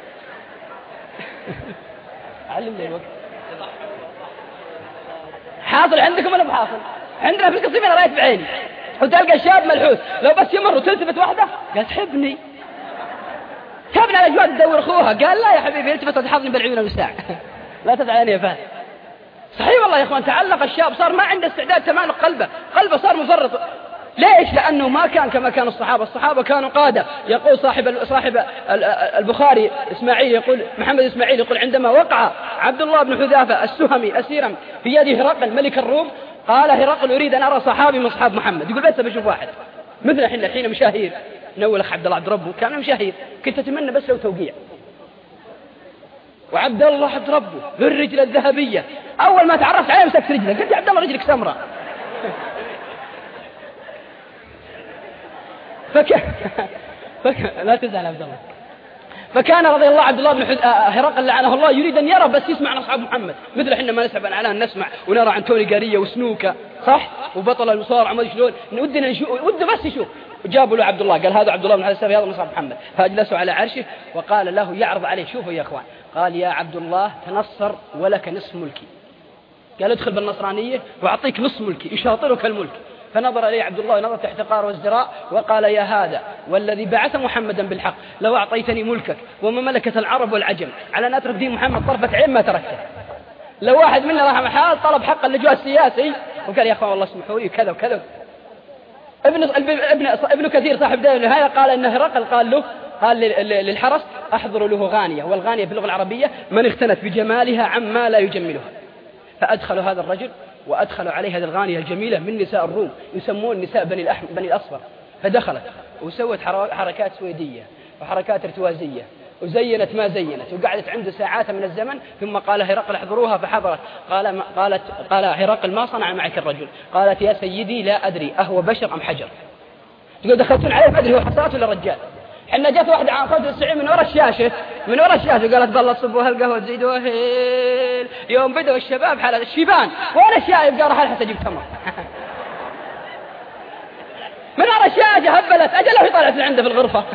علمني الوقت. حاصل عندكم ولا بحاصل؟ عندنا في القصيم أنا رأيت بعيني، وتلقى الشاب ملحوث لو بس يمر وتلتفت واحدة قال تحبني على الأجواد تدور أخوها، قال لا يا حبيبي التفت وتحضني بالعيون المساع لا تدعيني يا فهد. صحيح والله يا إخوان، تعلق الشاب، صار ما عنده استعداد تمالك قلبه صار مفرط. ليش؟ لأنه ما كان كما كان الصحابة كانوا قادة. يقول صاحب البخاري إسماعيل، يقول محمد إسماعيل، يقول عندما وقع عبد الله بن حذافة السهمي أسيرا في يد هرقل ملك الروم، قال هرقل أريد أن أرى صحابي من أصحاب محمد. يقول بس بشوف واحد مثل الحين مشاهير، نول أخ عبد الله عبد ربه كان مشاهير، كنت أتمنى بس لو توقيع. وعبد الله عبد ربه ذو الرجل الذهبية، أول ما تعرفت عليه مسكت رجلك، قلت يا عبد الله رجلك سمراء. لا تزعل عبد الله. فكان رضي الله عبد الله بن هرقل لعنه الله يريد أن يرى بس يسمع عن أصحاب محمد، مثل إحنا ما نسحب على نسمع ونرى عن توني قارية وسنوكة صح وبطل المصارعة ما شلون، ودنا نشوف، وده بس يشوف. وجابوا له عبد الله، قال هذا عبد الله بن حذافة هذا من أصحاب محمد، فأجلسوا على عرشه وقال له يعرض عليه، شوفوا يا أخوان، قال يا عبد الله تنصر ولك نصف ملكي، قال ادخل بالنصرانية وأعطيك نصف ملكي يشاطرك الملك. فنظر إليه عبد الله نظرة احتقار وازدراء وقال يا هذا والذي بعث محمدا بالحق لو أعطيتني ملكك ومملكة العرب والعجم على أن أترك دين محمد طرفة عين ما تركته. لو واحد منا راح محال طلب حق اللجوء السياسي وقال يا أخوان والله اسمحوا لي كذا وكذا. ابن كثير صاحب بداية النهاية قال إن هرقل قال للحرس أحضروا له غانية، والغانية في اللغة العربية من اغتنت بجمالها عما لا يجملها. فأدخلوا هذا الرجل وأدخلوا عليه هذه الغانية الجميلة من نساء الروم يسمون نساء بني الأصفر، فدخلت وسوت حركات سويدية وحركات ارتوازية وزينت ما زينت، وقعدت عنده ساعات من الزمن، ثم قال هرقل احضروها فحضرت. قال هرقل ما صنع معك الرجل؟ قالت يا سيدي لا أدري أهو بشر أم حجر. تقول دخلتون عليه ما أدري هو حصاة ولا رجال. حنا جت واحدة عام 95 من وراء الشاشة وقالت بالله صبوا هالقهوة تزيدوا هيل. يوم بدأوا الشباب حالة الشيبان وانا الشايب قال راح الحس اجيب تمر من وراء الشاشة هبلت أجله طلعت عنده في الغرفة.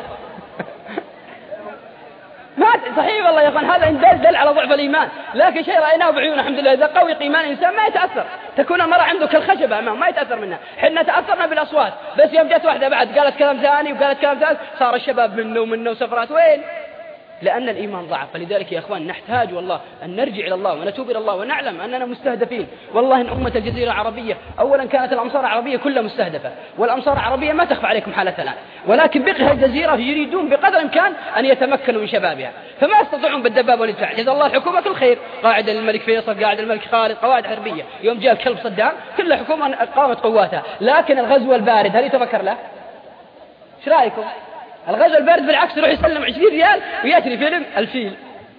ما صحيح والله يا اخوان، هذا دل على ضعف الإيمان، لكن شيء رأيناه بعيون الحمد لله. إذا قوي إيمان الإنسان ما يتأثر، تكون المرأة عنده كالخشبة أمام ما يتأثر منها. حنا تأثرنا بالأصوات، بس يوم جت واحدة بعد قالت كلام ثاني وقالت كلام ثالث صار الشباب منه وسفرات وين؟ لأن الإيمان ضعف. فلذلك يا أخوان نحتاج والله أن نرجع إلى الله ونتوب إلى الله ونعلم أننا مستهدفين. والله إن أمة الجزيرة العربية أولا كانت الأمصار العربية كلها مستهدفة، والأمصار العربية ما تخفى عليكم حالة الآن، ولكن بقي الجزيرة يريدون بقدر الإمكان أن يتمكنوا من شبابها، فما يستطيعون بالدباب والإدفاع. جزا الله الحكومة كل خير، قاعد الملك فيصل، قاعد الملك خالد، قواعد حربية. يوم جاء الكلب صدام كل حكومة قامت قواتها، لكن الغزو البارد هل يتفكر له؟ ايش رأيكم؟ الغزو البارد بالعكس يروح يسلم 20 ريال ويشتري فيلم الفيل.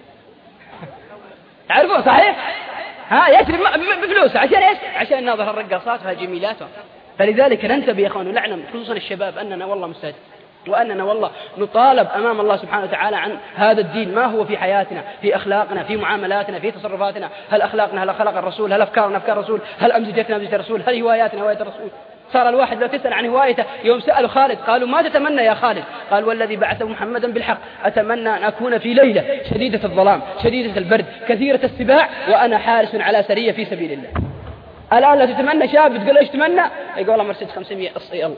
تعرفون صحيح؟ يشتري بفلوس عشان ايش؟ عشان ناظر الرقاصات وهالجميلاتهم. فلذلك ننتبه يا اخوان ونعلم خصوصا الشباب أننا والله مستهدف، وأننا والله نطالب أمام الله سبحانه وتعالى عن هذا الدين ما هو في حياتنا، في أخلاقنا، في معاملاتنا، في تصرفاتنا. هل أخلاقنا هل أخلاق الرسول؟ هل أفكارنا أفكار الرسول؟ هل أمزجتنا أمزجة الرسول؟ هل هواياتنا هواية الرسول؟ صار الواحد لو تسأل عن هوايته، يوم سألوا خالد قالوا ما تتمنى يا خالد؟ قال والذي بعث محمدا بالحق أتمنى أن أكون في ليلة شديدة الظلام شديدة البرد كثيرة السباع وأنا حارس على سرية في سبيل الله. الآن لا تتمنى شاب تقول ايش تمنى؟ يقول والله مرسيدس 500 الله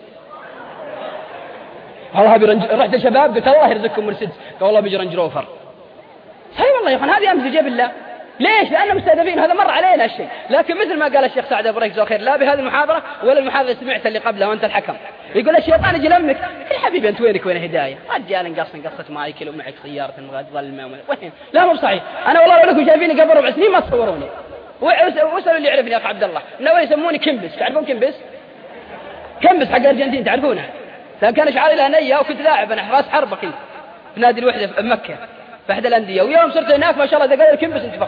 رحت الشباب قلت الله يرزقكم مرسيدس، قال والله بيجي رنج روفر. صحيح والله يا اخوان هذه أمزجة بالله. ليش؟ لأننا مستهدفين، هذا مر علينا الشيء. لكن مثل ما قال الشيخ سعد أبريك جزاه خير لا بهذه المحاضرة ولا المحاضرة سمعت اللي قبلها وأنت الحكم، يقول الشيطان يجي لمك يا حبيبي أنت وينك وين هداية؟ رجال قصة مايكل ومعك سيارة ظل وين؟ لا مو صحيح. أنا والله لو شايفيني قبل 4 سنين ما تصوروني. واسألوا اللي يعرفني يا أخ عبد الله ناوي يسموني كمبس. تعرفون كمبس حق الأرجنتين تعرفونه؟ كان شعاري له نية وكنت لاعب أنا حراس حربة كنت في نادي الوحدة في مكة في أحد الأندية، ويوم صرت هناك ما شاء الله إذا قال كمبس انتفق.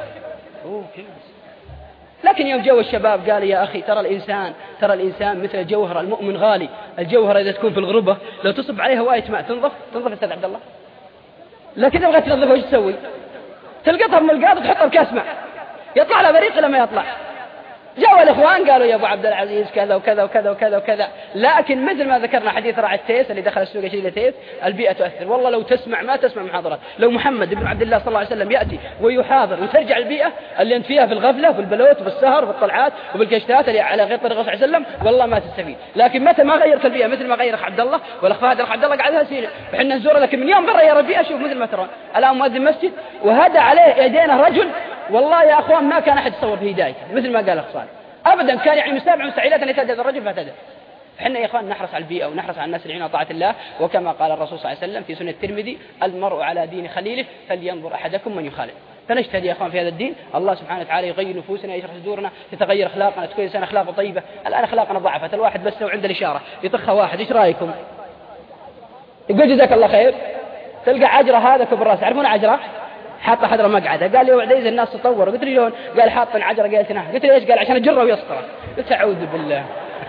لكن يوم جو الشباب قال يا أخي ترى الإنسان مثل الجوهر، المؤمن غالي. الجوهرة إذا تكون في الغربة لو تصب عليها هواية ماء تنظف أستاذ عبد الله، لكن إذا بغيت تنظفها وش تسوي؟ تلقطها من القاط وتحطها بكاس ماء يطلع لها بريق لما يطلع. جاءوا الإخوان قالوا يا أبو عبد العزيز كذا وكذا وكذا وكذا وكذا، لكن مثل ما ذكرنا حديث راعي التيس اللي دخل السوق يشتري تيس، البيئة تؤثر. والله لو تسمع ما تسمع محاضرات، لو محمد بن عبد الله صلى الله عليه وسلم يأتي ويحاضر وترجع البيئة اللي أنت فيها في الغفلة وبالبلوت وبالسهر وبالطلعات وبالكشتات اللي على غير طريق الرسول صلى الله عليه وسلم، والله ما تستفيد. لكن متى ما غيرت البيئة مثل ما غير أخ عبد الله والأخ فهد الأخ عبد الله قاعدها سينة وحنا نزوره، لكن من يوم برا يا البيئة شوف مثل ما ترون الآن مؤذن مسجد وهدى عليه يدينا رجل، والله يا أخوان ما كان أحد يتصور في هدايته مثل ما قال أخ صالح أبدا، كان يعني مستابع مستحيلات أن يتهدى الرجل فاهتدى. فحنا يا إخوان نحرص على البيئة ونحرص على الناس اللي يعينون طاعة الله، وكما قال الرسول صلى الله عليه وسلم في سنة الترمذي المرء على دين خليله فلينظر أحدكم من يخالف. فنجتهد يا إخوان في هذا الدين، الله سبحانه وتعالى يغير نفوسنا يشرح صدورنا، تتغير أخلاقنا، تكون إنسان أخلاقه طيبة. الآن أخلاقنا ضعفت، الواحد بس لو عند الإشارة يطخها واحد إيش رأيكم؟ يقول جزاك الله خير، تلقى عجرة هذا كبر راس، تعرفون عجرة؟ حاط حضره مقعده، قال لي وعديز الناس تطور، قلت له شلون؟ قال حاط عجره، قالت نعم، قلت له ايش؟ قال عشان اجره ويسطره، قلت اعوذ بالله.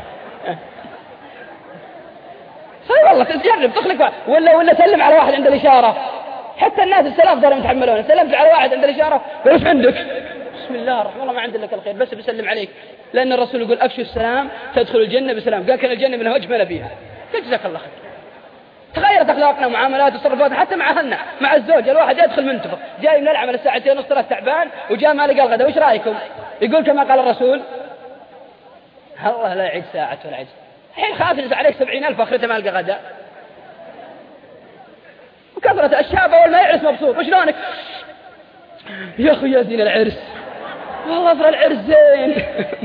صحيح والله تجرب تخلق ولا سلم على واحد عند الاشاره، حتى الناس السلام صاروا يتحملون، سلمت على واحد عند الاشاره قال ايش عندك؟ بسم الله الرحمن والله ما عندي لك الخير بس بسلم عليك، لان الرسول يقول افشوا السلام تدخل الجنه بسلام، قال كان الجنه منها اجمل فيها، قلت جزاك الله خير. تغيرت أخلاقنا ومعاملات وتصرفات حتى مع أهلنا، مع الزوج. الواحد يدخل منتفخ جاي من العمل الساعة 2:30 3 تعبان وجاء ما لقى الغداء، وش رأيكم؟ يقول كما قال الرسول الله لا يعيد ساعة ولا عجز، الحين خاف ينزل عليك 70,000 آخرته ما لقى غداء. وكثرة الشاب أول ما يعرس مبسوط، وشلونك؟ يا أخي يا زين العرس، والله أفضل العرس زين.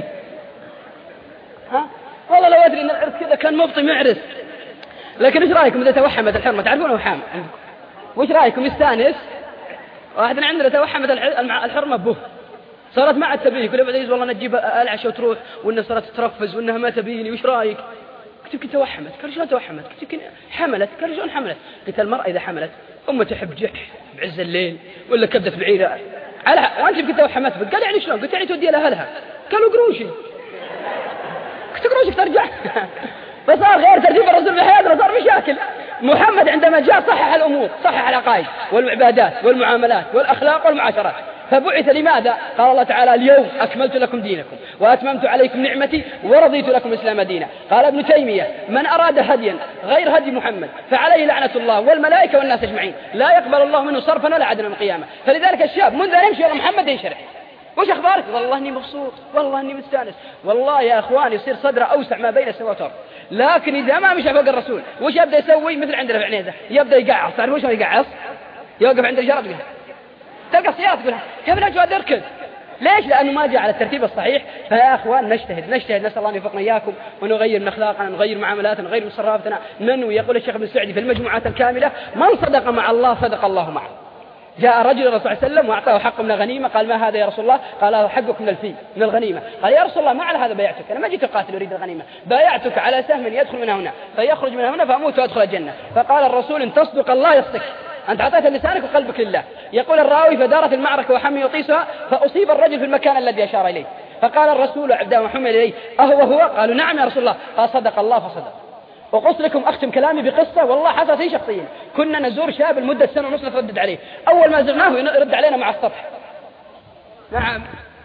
ها والله لو أدري إن العرس كذا كان مبطي معرس. لكن ايش رايكم اذا توحمت الحرمه؟ تعرفون وحام عندكم، وش رايكم يستانس؟ واحد عندنا توحمت الحرمه بوه صارت ما عاد تبيني، يقول ابو عزيز والله نجيب العشاء وتروح، وانها صارت تترفز وانها ما تبيني، وش رايك؟ قلت يمكن توحمت. قال شلون توحمت؟ قلت يمكن حملت. قال شلون حملت؟ قلت المراه اذا حملت اما تحب جح بعز الليل ولا كبده بعيره على وانت يمكن توحمت. قال يعني شلون؟ قلت يعني تودي لاهلها. قالوا قروشي. قلت قروشك ترجع. فصار غير ترتيب الرسول في حياتنا، صار مشاكل. محمد عندما جاء صحح الأمور، صحح العقائد والعبادات والمعاملات والأخلاق والمعاشرات. فبعث لماذا؟ قال الله تعالى اليوم أكملت لكم دينكم وأتممت عليكم نعمتي ورضيت لكم الإسلام دينا. قال ابن تيمية من أراد هديا غير هدي محمد فعليه لعنة الله والملائكة والناس أجمعين، لا يقبل الله منه صرفا ولا عدلا من القيامة. فلذلك الشاب منذ أن يمشي والله محمد ينشرح، وش أخبارك؟ والله إني مبسوط، والله إني مستانس. والله يا أخوان يصير صدره أوسع ما بين السماوات والأرض. لكن إذا ما مشى فوق الرسول وش يبدأ يسوي؟ مثل عندنا في عنيزة يبدأ يقعص. تعرف وش يقعص؟ يوقف عند الإشارة تقول تلقى السيارة تقول يا ابن الجواد اركض. ليش؟ لأنه ما جاء على الترتيب الصحيح. فيا أخوان نجتهد نسأل الله أن يوفقنا إياكم ونغير من أخلاقنا، نغير معاملاتنا، نغير من تصرفاتنا. ننوي يقول الشيخ ابن السعدي في المجموعات الكاملة من صدق مع الله صدق الله معه. جاء رجل الرسول صلى الله عليه وسلم وأعطاه حق من الغنيمة، قال ما هذا يا رسول الله؟ قال هذا حقك من الفيل من الغنيمة. قال يا رسول الله ما على هذا بايعتك، أنا ما جيت أقاتل أريد الغنيمة، بايعتك على سهم يدخل من هنا فيخرج من هنا فأموت وأدخل الجنة. فقال الرسول إن تصدق الله يصدق، أنت أعطيت لسانك وقلبك لله. يقول الراوي فدارت المعركة وحمي يطيسها فأصيب الرجل في المكان الذي أشار إليه. فقال الرسول عبده وحمل إليه أهو هو؟ قالوا نعم يا رسول الله. قال صدق الله فصدق. وقص لكم أختم كلامي بقصة والله حصلت لي شخصيا. كنا نزور شاب لمدة سنة ونص نتردد عليه، أول ما زرناه يرد علينا مع السطح. نعم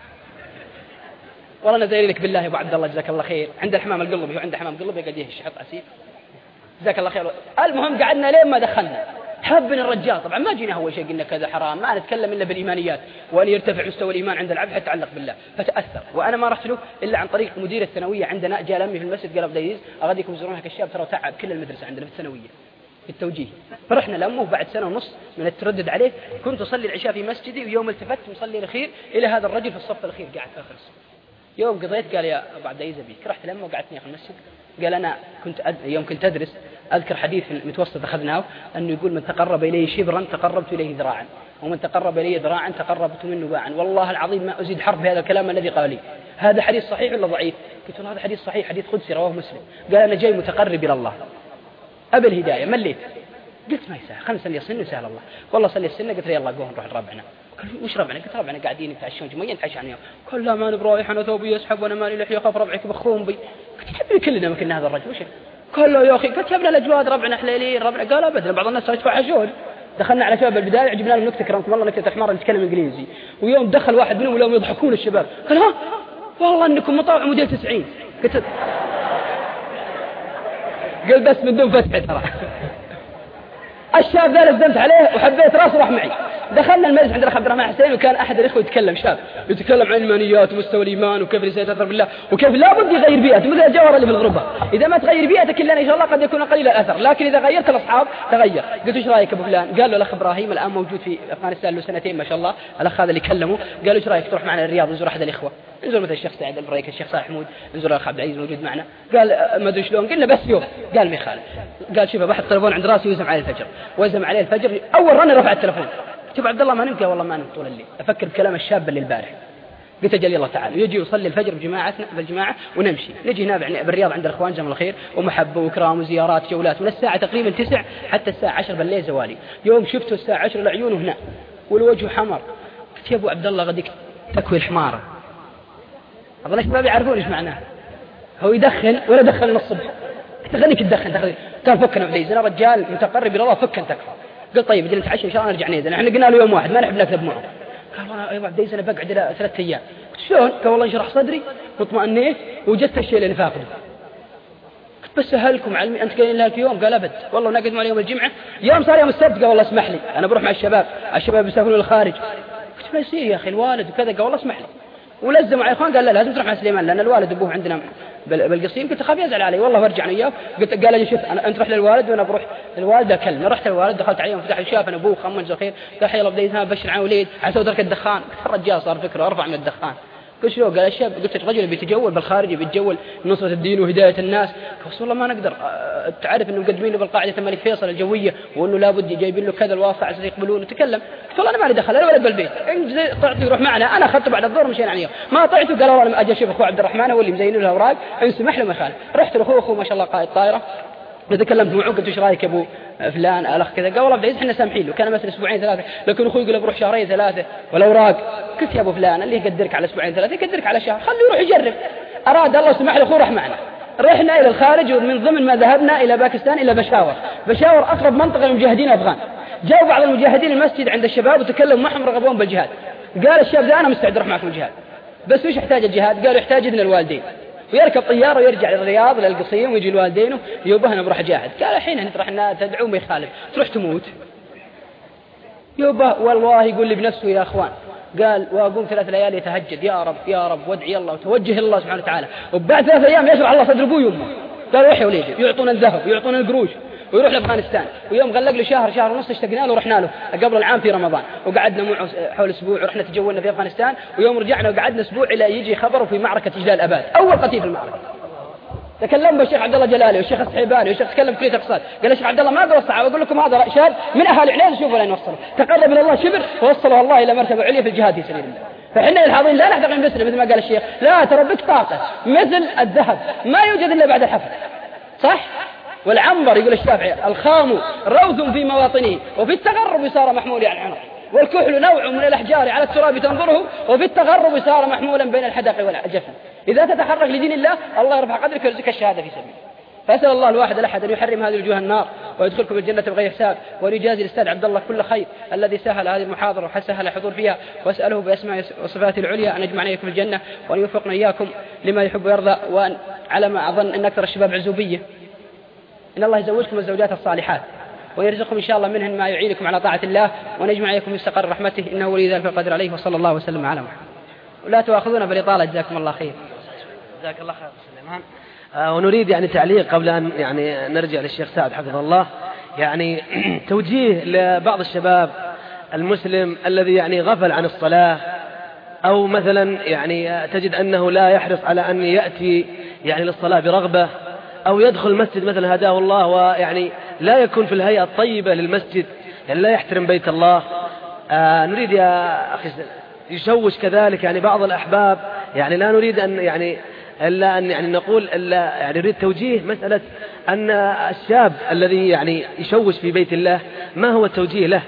والله نزيل لك بالله يا أبو عبد الله جزاك الله خير، عند الحمام القلبي وعند حمام قلبي قد يهش حط عسير جزاك الله خير. المهم قعدنا لين ما دخلنا، حبنا الرجال طبعا ما جينا أول شيء قلنا كذا حرام، ما نتكلم إلا بالإيمانيات وأن يرتفع مستوى الإيمان عند العبد حتى يتعلق بالله. فتأثر، وأنا ما رحت له إلا عن طريق مدير الثانوية عندنا، جاء لمي في المسجد قال أبو دايز أغاديكم يزورون هيك الشاب ترى تعب كل المدرسة عندنا في الثانوية في التوجيه. فرحنا لأمه بعد سنة ونص من التردد عليه. كنت أصلي العشاء في مسجدي ويوم التفت مصلي الأخير إلى هذا الرجل في الصف الأخير قاعد في آخر الصف. يوم قضيت قال يا أبو عبد العزيز أبيك، رحت لأمه وقعدتني في المسجد. قال أنا يوم كنت أدرس أذكر حديث متوسط أخذناه أنه يقول من تقرب إليه شبرا تقربت إليه ذراعا، ومن تقرب إليه ذراعا تقربت منه باعا. والله العظيم ما أزيد حرف بهذا الكلام الذي قال لي. هذا حديث صحيح ولا ضعيف؟ قلت له هذا حديث صحيح، حديث قدسي رواه مسلم. قال أنا جاي متقرب إلى الله أبي الهداية مليت. قلت ما يسهل 5 سنين يصن وسهل الله. والله صلي السنة. قلت له يلا قوم نروح لربعنا. قال وش ربعنا؟ قلت ربعنا قاعدين يتعشون جمعيا نتعشى عنهم. قال لا ما نبرايح أنا ثوبي يسحب وأنا مالي لحية خاف ربعك بخون بي. قلت يحبني كلنا ممكن هذا الرجل وش؟ قال لا يا أخي. قلت يا ابن الأجواد ربعنا حليلين ربعنا. قال أبدا بعض الناس يتفحشون. دخلنا على شباب البداية جبنا لهم نكتة كرمكم الله نكتة حمار نتكلم إنجليزي، ويوم دخل واحد منهم ولهم يضحكون الشباب. قال ها والله انكم مطاوع موديل 90. قلت قل بس من دون فتح ترى. الشاب ذا لزمت عليه وحبيت راسه راح معي. دخلنا المجلس عند الأخ عبد الرحمن حسين، وكان أحد الإخوة يتكلم شاب يتكلم عن الإيمانيات ومستوى الإيمان وكيف الإنسان يتأثر بالله وكيف لا بد يغير بيئته مثل الجوهر اللي في الغربة. إذا ما تغير بيئتك إلا إن شاء الله قد يكون قليل الأثر، لكن إذا غيرت الأصحاب تغير. قلت إيش رأيك أبو فلان؟ قال له الأخ إبراهيم الآن موجود في أفغانستان له سنتين ما شاء الله، الأخ هذا اللي كلمه قال له إيش رأيك تروح معنا الرياض نزور أحد الإخوة، نزور مثل الشيخ سعد البريك، الشيخ صالح حمود، نزور الأخ عبد العزيز موجود معنا. قال ما أدري شلون، قلنا بس يوم. قال ما يخالف. قال شوف بحط التلفون عند راسي ويزم عليه الفجر، ويزم عليه الفجر أول رن رفع التلفون. شوف عبد الله ما نمت، والله ما نمت طول الليل أفكر بكلام الشاب اللي البارح. قلت أجل يلا تعال، يجي يصلي الفجر بالجماعة ونمشي نجي هنا بالرياض عند الإخوان جزاهم الله خير، ومحبة وإكرام وزيارات جولات من الساعة تقريبا 9 حتى الساعة 10 بالليل زوالي. يوم شفته الساعة 10 العيون هنا والوجه حمر. قلت يا أبو عبد الله غدك تكوي الحمارة. أظن الشباب يعرفون إيش معناه. هو يدخن ولا دخل من الصبح. تغنيك تدخن قال فكنا بديز أنا رجال متقرب إلى الله فك أنت تكفى. قلت طيب بدي نتعشى إن شاء الله نرجع نيزن. احنا قلنا له يوم واحد ما نحب نكذب معه. قال والله يا عبد أنا بقعد إلى 3 أيام. قلت شلون؟ قال والله انشرح صدري واطمأنيت وجدت الشيء اللي فاقده. قلت بس سهلكم علمي أنت قايلين لك يوم؟ قال أبد والله نقدم على يوم الجمعة. يوم صار يوم السبت قال والله اسمح لي أنا بروح مع الشباب بيسافرون للخارج. قلت ما يصير يا أخي الوالد وكذا. قال والله اسمح لي ولزم على إخوان. قال لا لازم تروح مع سليمان لأن الوالد أبوه عندنا بالقصيم. قلت خاف يزعل علي والله ورجعنا إياه. قال لي شوف أنت رح للوالد وأنا بروح للوالد أكلم. رحت للوالد دخلت عليهم فتح الشاف أنا أبوه خمن زخير. قال حي الله بديتها بشر عن وليد عسى ترك الدخان. قلت الرجال صار فكره أرفع من الدخان. قلت شلون؟ قال الشاب. قلت الرجل بيتجول بالخارج بيتجول نصرة الدين وهداية الناس. قلت والله ما نقدر تعرف إنه مقدمين له بالقاعدة الملك فيصل الجوية وإنه لابد جايبين له كذا الواقع عشان يقبلون وتكلم. قلت والله أنا ما لي دخل أنا ولد بالبيت إن طعته يروح معنا. أنا أخذته بعد الظهر مشينا عليه ما طعته. قال والله أجي أشوف أخوه عبد الرحمن هو اللي مزين له الأوراق إن سمح له ما يخالف. رحت لأخوه ما شاء الله قائد طائرة تكلمت معه قلت ايش رايك يا ابو فلان الاخ كذا. قال والله عبد العزيز احنا سامحين له كان مثلا 2 3 لكن اخوي يقول بروح 2 3 والاوراق. قلت يا ابو فلان اللي يقدرك على 2 3 يقدرك على شهر خليه يروح يجرب. اراد الله سمح له اخوه راح معنا. رحنا الى الخارج ومن ضمن ما ذهبنا الى باكستان الى بشاور اقرب منطقه للمجاهدين افغان. جاءوا بعض المجاهدين المسجد عند الشباب وتكلموا معهم رغبون بالجهاد. قال الشاب ده انا مستعد اروح معكم الجهاد بس وش يحتاج الجهاد؟ قالوا يحتاج اذن الوالدين ويركب طيارة ويرجع للرياض للقصيم ويجي الوالدينه يوبه أنا بروح جاهد. قال الحين أنت رحنا تدعو ما يخالف تروح تموت يوبه والله يقول لي بنفسه يا أخوان. قال وأقوم 3 ليالي يتهجد يا رب يا رب وادعي الله وتوجه الله سبحانه وتعالى. وبعد 3 أيام يشرح الله صدر أبوه وأمه. قال روح يا وليدي يعطونا الذهب ويعطونا القروش ويروح لأفغانستان. ويوم غلق له شهر ونص اشتقنا له ورحنا له قبل العام في رمضان وقعدنا معه حول أسبوع ورحنا تجولنا في أفغانستان. ويوم رجعنا وقعدنا أسبوع إلى يجي خبره في معركة إجلال أباد أول قتيل في المعركة. تكلم بالشيخ عبد الله جلالي والشيخ السحيباني والشيخ تكلم في كلية اقتصاد. قال الشيخ عبد الله ما اقدر الصحابه اقول لكم هذا شاب من اهالي عنيز شوفوا لين وصلوا تقرب الى الله شبر ووصلوا الله الى مرتبه عليا في الجهاد في سبيل الله. فاحنا الحاضرين لا نحتقن بسنا مثل ما قال الشيخ لا ترى بك طاقه مثل الذهب ما يوجد الا بعد الحفر صح. والعنبر يقول الشافعي الخام روث في مواطنه وفي التغرب صار محمول على العنق والكحل نوع من الأحجار على التراب تنظره وفي التغرب صار محمولا بين الحدق والجفن. إذا تتحرك لدين الله الله يرفع قدرك ويرزقك الشهادة في سبيله. فأسأل الله الواحد الأحد أن يحرم هذه الوجوه النار ويدخلكم الجنة بغير حساب ويجازي الأستاذ عبد الله كل خير الذي سهل هذه المحاضرة وسهل الحضور فيها. وأسأله بأسماء وصفاته العليا أن يجمعنا إياكم الجنة وأن يوفقنا إياكم لما يحب ويرضى. وأن على ما أظن أن أكثر الشباب عزوبية إن الله يزوجكم الزوجات الصالحات ويرزقكم إن شاء الله منهن ما يعينكم على طاعة الله ونجمع عليكم مستقر رحمته إنه ولي ذلك القدر عليه. وصلى الله وسلم على محمد. ولا تؤاخذونا بالإطالة جزاكم الله خير. جزاك الله خير سليمان. ونريد يعني تعليق قبل أن يعني نرجع للشيخ سعد حفظه الله يعني توجيه لبعض الشباب المسلم الذي يعني غفل عن الصلاة أو مثلا يعني تجد أنه لا يحرص على أن يأتي يعني للصلاة برغبة أو يدخل المسجد مثلا هداه الله ويعني لا يكون في الهيئة الطيبة للمسجد يعني لا يحترم بيت الله. نريد يا أخي يشوش كذلك يعني بعض الأحباب يعني لا نريد أن يعني إلا أن يعني نقول إلا يعني نريد توجيه مسألة أن الشاب الذي يعني يشوش في بيت الله ما هو التوجيه له.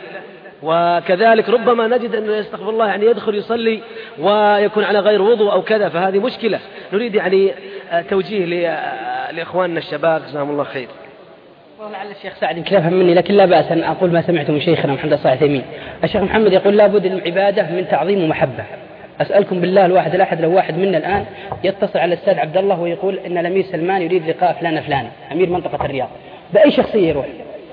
وكذلك ربما نجد أنه يستغفر الله يعني يدخل يصلي ويكون على غير وضوء أو كذا فهذه مشكلة. نريد يعني توجيه لإخواننا الشباب جزاهم الله خير. ولعل الشيخ سعد يمكن يفهم مني لكن لا بأس أن أقول ما سمعته من شيخنا محمد صالح تيمين. الشيخ محمد يقول لا بد للعبادة من تعظيم ومحبة أسألكم بالله الواحد الأحد لو واحد منا الآن يتصل على الأستاذ عبد الله ويقول إن الأمير سلمان يريد لقاء فلان فلاني أمير منطقة الرياض، بأي شخصية يروح؟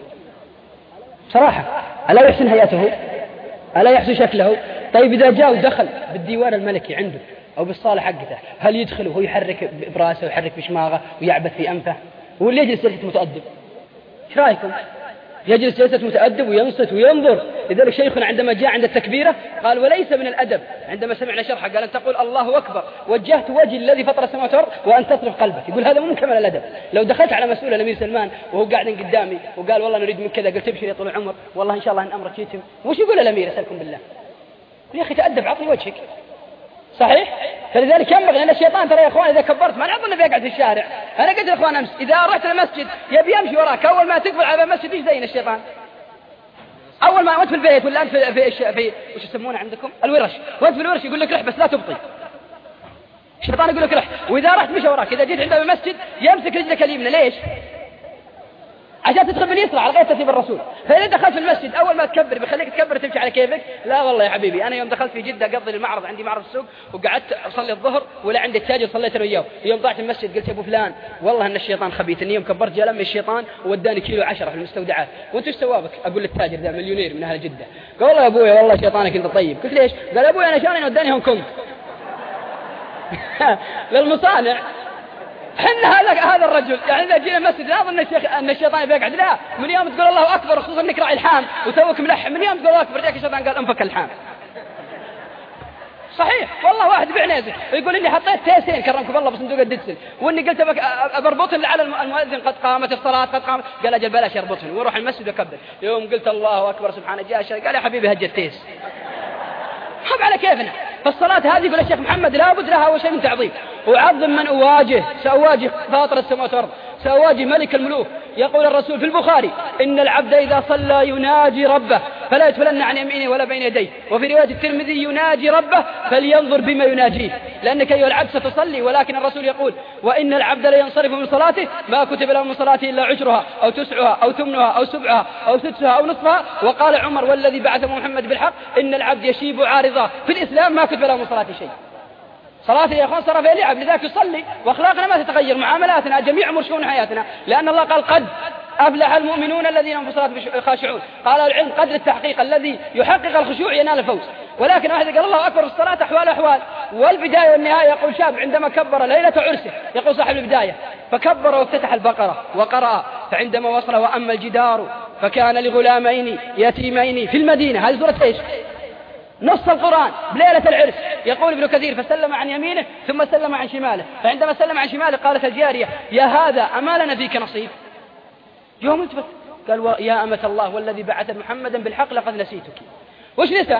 صراحة ألا يحسن هيئته؟ ألا يحسن شكله؟ طيب إذا جاء ودخل بالديوان الملكي عنده أو بالصالة حقته، هل يدخل وهو يحرك براسه ويحرك بشماغه ويعبث في أنفه واللي يجلس جلسة متأدب؟ إيش رأيكم؟ يجلس جلسة متأدب وينصت وينظر. لذلك شيخنا عندما جاء عند التكبيرة قال وليس من الأدب عندما سمعنا شرحه قال أن تقول الله أكبر وجهت وجهي الذي فطر السماوات والأرض وأن تصرف قلبك. يقول هذا مو من كمال الأدب. لو دخلت على مسؤول الأمير سلمان وهو قاعد قدامي وقال والله نريد من كذا، قلت ابشر يا طول العمر والله إن شاء الله إن أمرك يتم، وش يقول الأمير؟ أسألكم بالله يا أخي تأدب عطني وجهك. صحيح؟ فلذلك ينبغي أن الشيطان ترى يا أخوان إذا كبرت ما نظن بيقعد في الشارع. أنا قلت يا أخوان أمس إذا رحت المسجد يبي يمشي وراك، أول ما تقبل على المسجد إيش زين الشيطان؟ أول ما وانت في البيت ولا أنت في وش يسمونه عندكم الورش، وانت في الورش يقول لك رح بس لا تبطي. الشيطان يقول لك رح، وإذا رحت مشى وراك. إذا جيت عنده المسجد يمسك رجلك اليمنى. ليش؟ عشان تدخل باليسرى على غير ترتيب الرسول. فإذا دخلت في المسجد أول ما تكبر بيخليك تكبر تمشي على كيفك. لا والله يا حبيبي أنا يوم دخلت في جدة قضي المعرض، عندي معرض السوق وقعدت أصلي الظهر ولا عندي التاجر صليت أنا وياه. يوم ضاعت المسجد قلت يا أبو فلان والله أن الشيطان خبيث، إني يوم كبرت جاء لم الشيطان ووداني كيلو 10 في المستودعات. وأنت إيش سوابك؟ أقول للتاجر ذا مليونير من أهل جدة. قال والله يا أبوي والله شيطانك أنت طيب. قلت ليش؟ قال أبوي أنا شاني وداني هونغ كونغ للمصانع. حنا هذا الرجل يعني إذا جينا المسجد لا أظن أن الشيطان بيقعد. لا، من يوم تقول الله أكبر خصوصا إنك راعي الحام وتوك ملحم، من يوم تقول الله أكبر جاك الشيطان قال انفك الحام. صحيح والله واحد بعنيزه يقول إني حطيت تيسين كرمكم الله بصندوق الدتسل وإني قلت بربطهم على المؤذن قد قامت الصلاة قد قامت. قال أجل بلاش يربطهم ويروح المسجد وكبر. يوم قلت الله أكبر سبحانه جاء قال يا حبيبي هج التيس حب على كيفنا. فالصلاة هذه بلا شيخ محمد لابد لها أول شيء من تعظيم. وعظم من أواجه، سأواجه فاطر السماوات والأرض، سأواجه ملك الملوك. يقول الرسول في البخاري إن العبد إذا صلى يناجي ربه فلا يتفلن عن يمينه ولا بين يديه. وفي رواية الترمذي يناجي ربه فلينظر بما يناجيه، لأنك أيها العبد ستصلي. ولكن الرسول يقول وإن العبد لينصرف من صلاته ما كتب له من صلاته إلا عشرها أو تسعها أو ثمنها أو سبعها أو سدسها أو نصفها. وقال عمر والذي بعث محمد بالحق إن العبد يشيب عارضة في الإسلام ما كتب له من صلاته شيء. صلاته يا أخوان صار فيها لعب. لذلك يصلي وأخلاقنا ما تتغير، معاملاتنا جميع أمور شؤون حياتنا، لأن الله قال قد أفلح المؤمنون الذين هم في صلاة خاشعون. قال العلم قدر التحقيق الذي يحقق الخشوع ينال الفوز. ولكن واحد قال الله أكبر في الصلاة أحوال والبداية والنهاية. يقول شاب عندما كبر ليلة عرسه، يقول صاحب البداية فكبر وافتتح البقرة وقرأ فعندما وصل وأما الجدار فكان لغلامين يتيمين في المدينة. هذه سورة ايش؟ نص القرآن بليلة العرس. يقول ابن كثير فسلم عن يمينه ثم سلم عن شماله، فعندما سلم عن شماله قالت الجارية يا هذا أما لنا فيك نصيب؟ يوم التفت قال يا أمة الله والذي بعث محمدا بالحق لقد نسيتك. وش نسى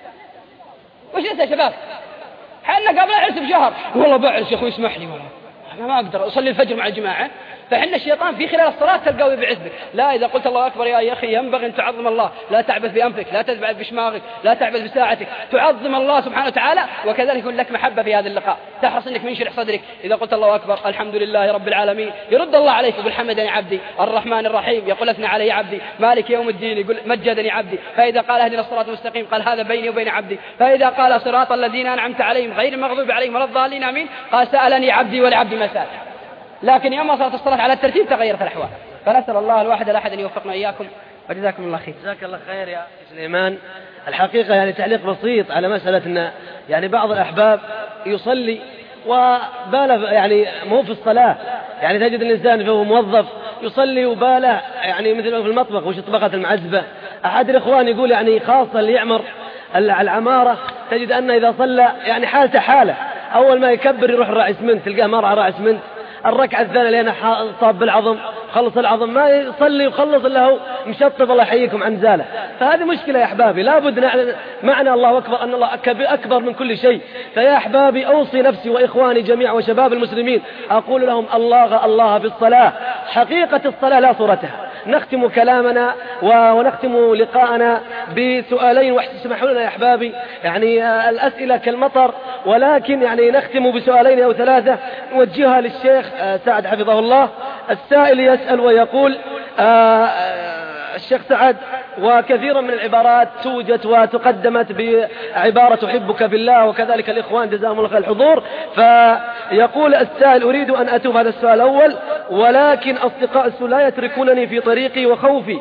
يا شباب؟ حنا قبل العرس بشهر والله بعرس يا أخوي اسمح لي والله أنا ما أقدر أصلي الفجر مع الجماعة. فحنا الشيطان في خلال الصلاة تلقاه بعزبك. لا، إذا قلت الله أكبر يا أخي ينبغي أن تعظم الله، لا تعبث بأنفك، لا تذبح بشماغك، لا تعبث بساعتك، تعظم الله سبحانه وتعالى. وكذلك يكون لك محبة في هذا اللقاء، تحرص أنك منشرح صدرك. إذا قلت الله أكبر الحمد لله رب العالمين يرد الله عليك يقول حمدني عبدي الرحمن الرحيم، يقول أثنى علي عبدي مالك يوم الدين، يقول مجدني عبدي. فإذا قال اهدنا الصراط المستقيم قال هذا بيني وبين عبدي. فإذا قال صراط الذين أنعمت عليهم غير المغضوب عليهم ولا الضالين آمين قال سألني عبدي ولعبدي ما سأل. لكن يوم صارت الصلاة على الترتيب تغيرت الأحوال. فنسأل الله الواحد الأحد أن يوفقنا إياكم وجزاكم الله خير. جزاك الله خير يا سليمان. الحقيقة يعني تعليق بسيط على مسألة أن يعني بعض الأحباب يصلي وباله يعني مو في الصلاة. يعني تجد الإنسان فهو موظف يصلي وباله يعني مثل في المطبخ وش طبقة المعزبة. أحد الإخوان يقول يعني خاصة اللي يعمر العمارة تجد أنه إذا صلى يعني حالته حالة، أول ما يكبر يروح راعي اسمنت، تلقاه مرعى راعي اسمنت. الركعة الثانية لأنه صاب بالعظم خلص العظم ما يصلي وخلص إلا هو مشطب الله يحييكم عن زاله. فهذه مشكلة يا أحبابي، لابد نعلم معنى الله أكبر أن الله أكبر من كل شيء. فيا أحبابي أوصي نفسي وإخواني جميعا وشباب المسلمين أقول لهم الله في الصلاة. حقيقة الصلاة لا صورتها. نختم كلامنا ونختم لقاءنا بسؤالين واسمحوا لنا يا أحبابي يعني الأسئلة كالمطر، ولكن يعني نختم بسؤالين أو ثلاثة نوجهها للشيخ سعد حفظه الله. السائل يسأل ويقول الشيخ سعد وكثيرا من العبارات توجت وتقدمت بعبارة أحبك في الله، وكذلك الإخوان جزاهم الله خير الحضور. فيقول السائل: أريد أن أتوب، هذا السؤال الأول، ولكن أصدقاء السوء لا يتركونني في طريقي، وخوفي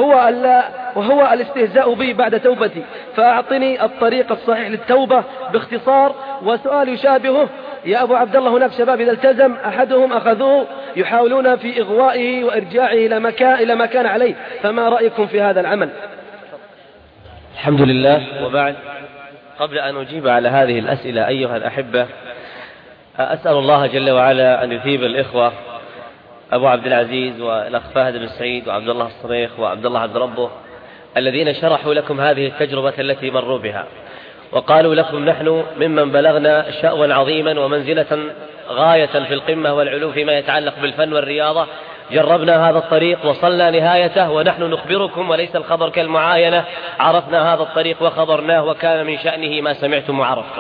وهو الاستهزاء بي بعد توبتي، فأعطني الطريق الصحيح للتوبة باختصار. وسؤال يشابهه: يا أبو عبد الله، هناك شباب إذا التزم أحدهم أخذوه يحاولون في إغوائه وإرجاعه إلى ما كان عليه، فما رأيكم في هذا العمل؟ الحمد لله، وبعد، قبل أن أجيب على هذه الأسئلة أيها الأحبة، أسأل الله جل وعلا أن يثيب الإخوة أبو عبد العزيز والأخ فهد بن سعيد وعبد الله الصريخ وعبد الله عبد ربه الذين شرحوا لكم هذه التجربة التي مروا بها، وقالوا لكم: نحن ممن بلغنا شأوا عظيما ومنزلة غاية في القمة والعلو فيما يتعلق بالفن والرياضة، جربنا هذا الطريق وصلنا نهايته، ونحن نخبركم وليس الخبر كالمعاينة، عرفنا هذا الطريق وخبرناه، وكان من شأنه ما سمعتم وعرفتم.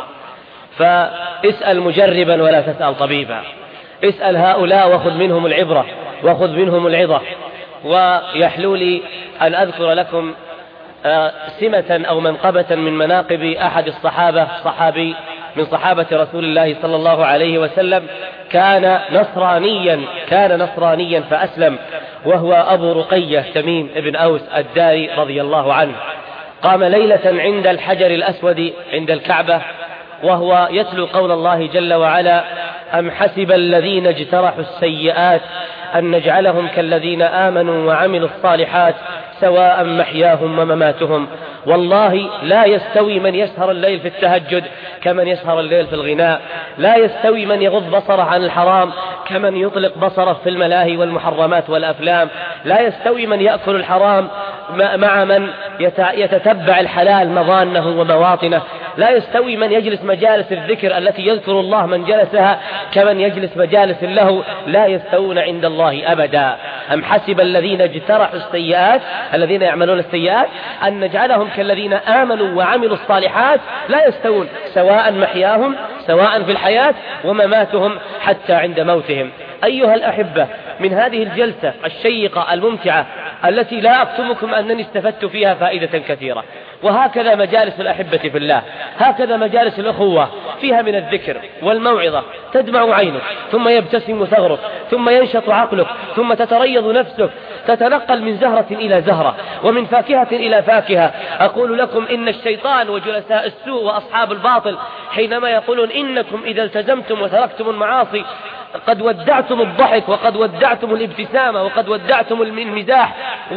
فاسأل مجربا ولا تسأل طبيبا، اسأل هؤلاء وخذ منهم العبرة وخذ منهم العظة. ويحلو لي أن أذكر لكم سمة أو منقبة من مناقب أحد الصحابة، صحابي من صحابة رسول الله صلى الله عليه وسلم، كان نصرانيا فأسلم، وهو أبو رقية تميم ابن أوس الداري رضي الله عنه. قام ليلة عند الحجر الأسود عند الكعبة وهو يتلو قول الله جل وعلا: أم حسب الذين اجترحوا السيئات أن نجعلهم كالذين آمنوا وعملوا الصالحات سواء محياهم ومماتهم، والله لا يستوي من يسهر الليل في التهجد كمن يسهر الليل في الغناء، لا يستوي من يغض بصره عن الحرام كمن يطلق بصره في الملاهي والمحرمات والأفلام، لا يستوي من يأكل الحرام مع من يتتبع الحلال مظانه ومواطنه، لا يستوي من يجلس مجالس الذكر التي يذكر الله من جلسها كمن يجلس مجالس له، لا يستوون عند الله أبدا. أم حسب الذين اجترحوا السيئات، الذين يعملون السيئات، أن نجعلهم كالذين آمنوا وعملوا الصالحات لا يستوون، سواء محياهم، سواء في الحياة، ومماتهم حتى عند موتهم. أيها الأحبة، من هذه الجلسة الشيقة الممتعة التي لا أكتمكم أنني استفدت فيها فائدة كثيرة، وهكذا مجالس الأحبة في الله، هكذا مجالس الأخوة، فيها من الذكر والموعظة تدمع عينك، ثم يبتسم ثغرك، ثم ينشط عقلك، ثم تتريض نفسك، تتنقل من زهرة إلى زهرة ومن فاكهة إلى فاكهة. أقول لكم إن الشيطان وجلساء السوء وأصحاب الباطل حينما يقولون إنكم إذا التزمتم وتركتم المعاصي قد ودعتم الضحك وقد ودعتم الابتسامة وقد ودعتم المزاح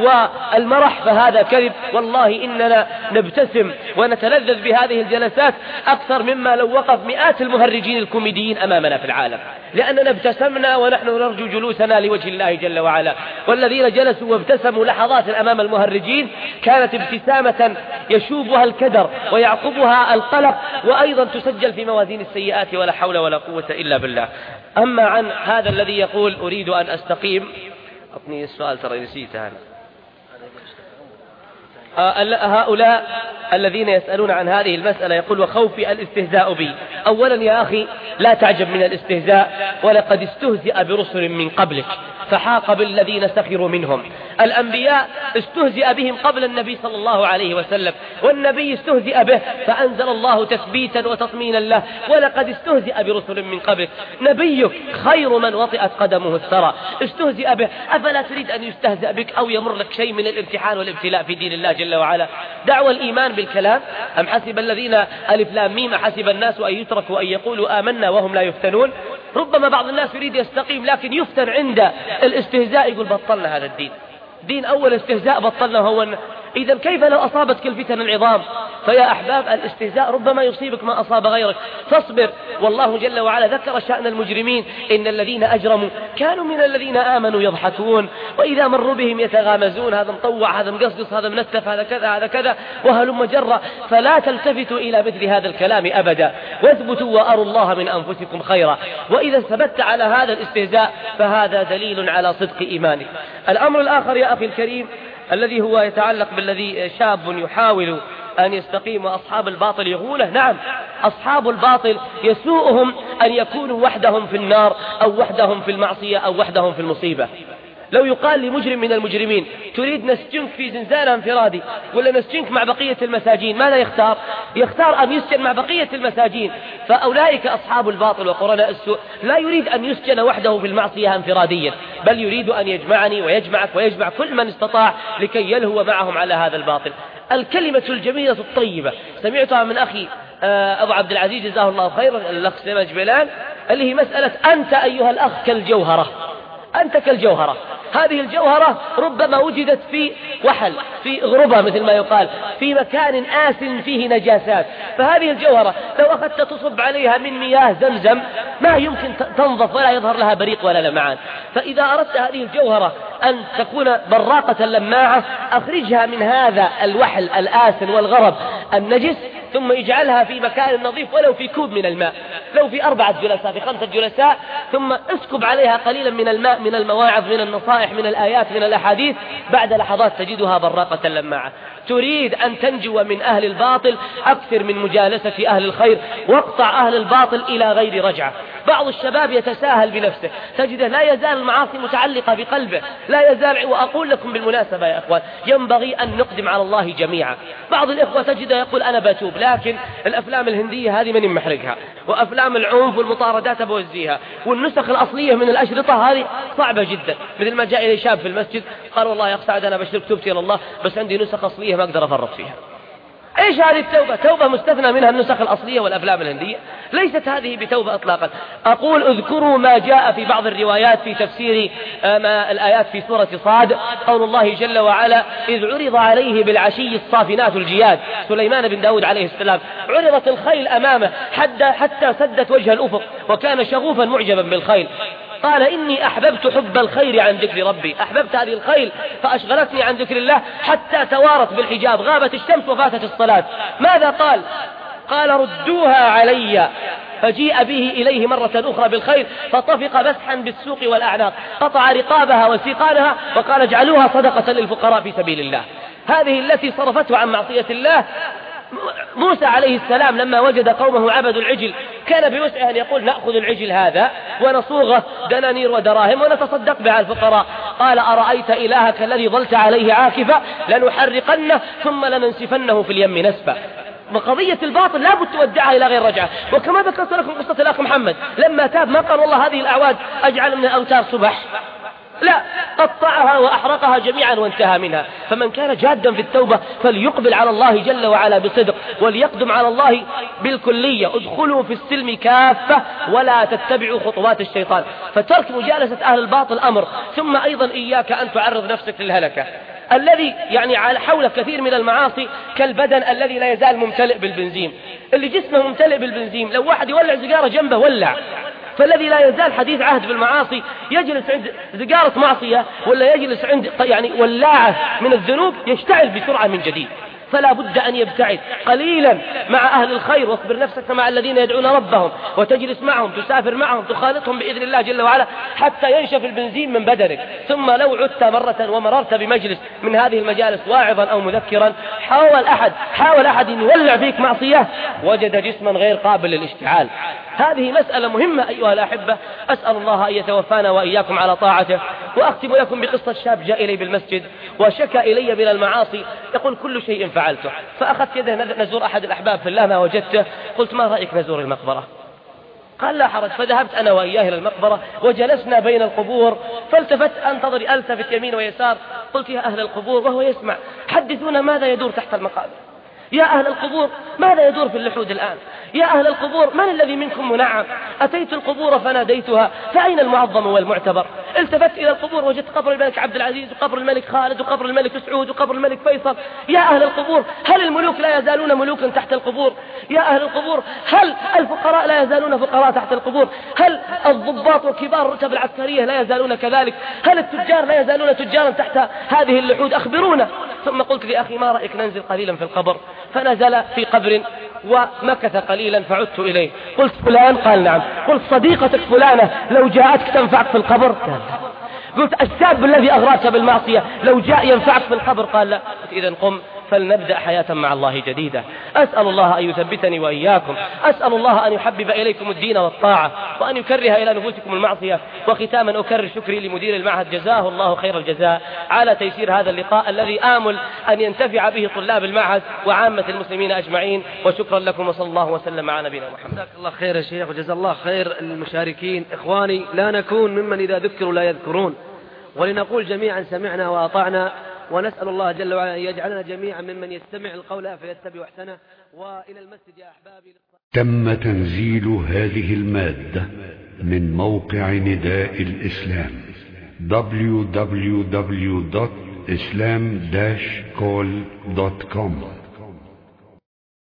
والمرح، فهذا كذب. والله إننا نبتسم ونتلذذ بهذه الجلسات أكثر مما لو وقف مئات المهرجين الكوميديين أمامنا في العالم، لأننا ابتسمنا ونحن نرجو جلوسنا لوجه الله جل وعلا. والذين جلسوا وابتسموا لحظات أمام المهرجين كانت ابتسامة يشوبها الكدر ويعقبها القلق، وأيضا تسجل في موازين السيئات، ولا حول ولا قوة إلا بالله. أما عن هذا الذي يقول أريد أن أستقيم، أعطني السؤال ترى نسيته أنا. هؤلاء الذين يسألون عن هذه المسألة يقول: وخوفي الاستهزاء بي. أولا يا أخي لا تعجب من الاستهزاء، ولقد استهزئ برسل من قبلك فحاق بالذين سخروا منهم. الأنبياء استهزئ بهم قبل النبي صلى الله عليه وسلم، والنبي استهزئ به فأنزل الله تثبيتا وتطمينا له: ولقد استهزئ برسل من قبلك. نبيك خير من وطئت قدمه الثرى استهزئ به، أفلا تريد أن يستهزأ بك أو يمر لك شيء من الامتحان والابتلاء في دين الله جل وعلا؟ دعوى الإيمان بالكلام. أم حسب الذين ألف لام ميم حسب الناس أن يتركوا أن يقولوا آمنا وهم لا يفتنون. ربما بعض الناس يريد يستقيم لكن يفتن عند الاستهزاء، يقول بطلنا هذا الدين، دين أول استهزاء بطلنا هو. إذا كيف لو أصابتك الفتن العظام؟ فيا أحباب الاستهزاء ربما يصيبك ما أصاب غيرك، فاصبر. والله جل وعلا ذكر شأن المجرمين: إن الذين أجرموا كانوا من الذين آمنوا يضحكون وإذا مروا بهم يتغامزون، هذا مطوع، هذا مقصقص، هذا منتف، هذا كذا، هذا كذا، وهلم جرا. فلا تلتفتوا إلى مثل هذا الكلام أبدا، واثبتوا وأروا الله من أنفسكم خيرا. وإذا ثبت على هذا الاستهزاء فهذا دليل على صدق إيمانك. الأمر الآخر يا أخي الكريم الذي هو يتعلق بالذي شاب يحاول أن يستقيم وأصحاب الباطل يغوله. نعم، أصحاب الباطل يسوءهم أن يكونوا وحدهم في النار أو وحدهم في المعصية أو وحدهم في المصيبة. لو يقال لمجرم من المجرمين تريد نسجنك في زنزانة انفرادي ولا نسجنك مع بقية المساجين، ماذا يختار؟ يختار أن يسجن مع بقية المساجين. فأولئك أصحاب الباطل وقرناء السوء لا يريد أن يسجن وحده في المعصية انفراديا، بل يريد أن يجمعني ويجمعك ويجمع كل من استطاع لكي يلهو معهم على هذا الباطل. الكلمة الجميلة الطيبة سمعتها من أخي أبو عبد العزيز جزاه الله خيرا، الأخ سليمان جبيلان، اللي هي مسألة أنت أيها الأخ كالجوهرة، أنت كالجوهرة. هذه الجوهرة ربما وجدت في وحل، في غربة مثل ما يقال، في مكان آسن فيه نجاسات، فهذه الجوهرة لو أخذت تصب عليها من مياه زمزم ما يمكن تنظف ولا يظهر لها بريق ولا لمعان. فإذا أردت هذه الجوهرة أن تكون براقة لماعة أخرجها من هذا الوحل الآسن والغرب النجس، ثم اجعلها في مكان نظيف ولو في كوب من الماء، لو في 4 جلساء في 5 جلساء، ثم اسكب عليها قليلا من الماء من المواعظ من النصائح من الآيات من الأحاديث، بعد لحظات تجدها براقة لماعة. تريد أن تنجو من أهل الباطل أكثر من مجالسة أهل الخير، واقطع أهل الباطل إلى غير رجعة. بعض الشباب يتساهل بنفسه، تجده لا يزال المعاصي متعلقة بقلبه، لا يزال. وأقول لكم بالمناسبة يا أخوان ينبغي أن نقدم على الله جميعا. بعض الإخوة تجده يقول أنا بتوب، لكن الأفلام الهندية هذه من محرقها، وأفلام العنف والمطاردات بوزيها، والنسخ الأصلية من الأشرطة هذه صعبة جدا. مثل ما جاء إلي شاب في المسجد قال والله يا أخ سعد أنا بشترك توبتي إلى الله بس عندي نسخ أصلية ما أقدر أفرط فيها. إيش هذه التوبة؟ توبة مستثنى منها النسخ الأصلية والأفلام الهندية؟ ليست هذه بتوبة إطلاقا. أقول اذكروا ما جاء في بعض الروايات في تفسير الآيات في سورة صاد، قول الله جل وعلا إذ عرض عليه بالعشي الصافنات الجياد، سليمان بن داود عليه السلام، عرضت الخيل أمامه حتى سدت وجه الأفق وكان شغوفا معجبا بالخيل، قال إني أحببت حب الخير عن ذكر ربي، أحببت هذه الخيل فأشغلتني عن ذكر الله حتى توارت بالحجاب، غابت الشمس وفاتت الصلاة. ماذا قال؟ قال ردوها علي، فجيء به إليه مرة أخرى بالخيل فطفق مسحا بالسوق والأعناق، قطع رقابها وسيقانها وقال اجعلوها صدقة للفقراء في سبيل الله. هذه التي صرفته عن معصية الله. موسى عليه السلام لما وجد قومه عبدوا العجل كان بوسعه أن يقول نأخذ العجل هذا ونصوغه دنانير ودراهم ونتصدق بها الفقراء. قال أرأيت إلهك الذي ظلت عليه عاكفا لنحرقنه ثم لننسفنه في اليم نسفا. وقضية الباطل لا بد تودعها إلى غير رجعة. وكما ذكرت لكم قصة الأخ محمد لما تاب ما قال والله هذه الأعواد أجعل من الأوتار صبح، لا، قطعها وأحرقها جميعا وانتهى منها. فمن كان جادا في التوبة فليقبل على الله جل وعلا بصدق وليقدم على الله بالكلية. ادخلوا في السلم كافة ولا تتبعوا خطوات الشيطان. فترك مجالسة أهل الباطل أمر، ثم أيضا إياك أن تعرض نفسك للهلكة. الذي يعني على حول كثير من المعاصي كالبدن الذي لا يزال ممتلئ بالبنزين، اللي جسمه ممتلئ بالبنزين لو واحد يولع سيجارة جنبه ولع. فالذي لا يزال حديث عهد بالمعاصي يجلس عند سيجارة معصية ولا يجلس عند يعني ولاعة من الذنوب يشتعل بسرعة من جديد. فلا بد أن يبتعد قليلا مع أهل الخير، واصبر نفسك مع الذين يدعون ربهم وتجلس معهم تسافر معهم تخالطهم بإذن الله جل وعلا حتى ينشف البنزين من بدنك. ثم لو عدت مرة ومررت بمجلس من هذه المجالس واعظا أو مذكرا حاول أحد أن يولع فيك معصية وجد جسما غير قابل للاشتعال. هذه مسألة مهمة أيها الأحبة، أسأل الله أن يتوفانا وإياكم على طاعته. وأختم لكم بقصة شاب جاء إلي بالمسجد وشكى إلي من المعاصي، يقول كل شيء فعلته. فأخذت يده نزور أحد الأحباب في الله ما وجدته، قلت ما رأيك نزور المقبرة؟ قال لا حرج. فذهبت أنا وإياه إلى المقبرة وجلسنا بين القبور، فالتفت ألتفت يمين ويسار، قلت يا أهل القبور وهو يسمع حدثونا ماذا يدور تحت المقابر. يا أهل القبور ماذا يدور في اللحود الآن؟ يا أهل القبور من الذي منكم منعم؟ أتيت القبور فناديتها فأين المعظم والمعتبر؟ التفت إلى القبور وجدت قبر الملك عبد العزيز وقبر الملك خالد وقبر الملك سعود وقبر الملك فيصل. يا أهل القبور هل الملوك لا يزالون ملوكا تحت القبور؟ يا أهل القبور هل الفقراء لا يزالون فقراء تحت القبور؟ هل الضباط وكبار الرتب العسكرية لا يزالون كذلك؟ هل التجار لا يزالون تجارا تحت هذه اللحود؟ أخبرونا. ثم قلت لأخي ما رأيك ننزل قليلا في القبر؟ فنزل في قبر ومكث قليلا فعدت إليه، قلت فلان؟ قال نعم. قلت صديقتك فلانة لو جاءتك تنفعك في القبر؟ قلت الشاب الذي أغراك بالمعصية لو جاء ينفعك في القبر؟ قال لا. قلت إذن قم فلنبدأ حياة مع الله جديدة. أسأل الله أن يثبتني وإياكم، أسأل الله أن يحبب إليكم الدين والطاعة وأن يكره إلى نفوسكم المعصية. وختاما أكرر شكري لمدير المعهد جزاه الله خير الجزاء على تيسير هذا اللقاء الذي آمل أن ينتفع به طلاب المعهد وعامة المسلمين أجمعين. وشكرا لكم وصلى الله وسلم على نبينا محمد. جزاك الله خير يا شيخ وجزا الله خير المشاركين. إخواني لا نكون ممن إذا ذكروا لا يذكرون، ولنقول جميعا سمعنا وأطعنا، ونسأل الله جل وعلا أن يجعلنا جميعا ممن يستمع القول فيتبع أحسنه. وإلى المسجد يا أحبابي. تم تنزيل هذه المادة من موقع نداء الإسلام www.islam-call.com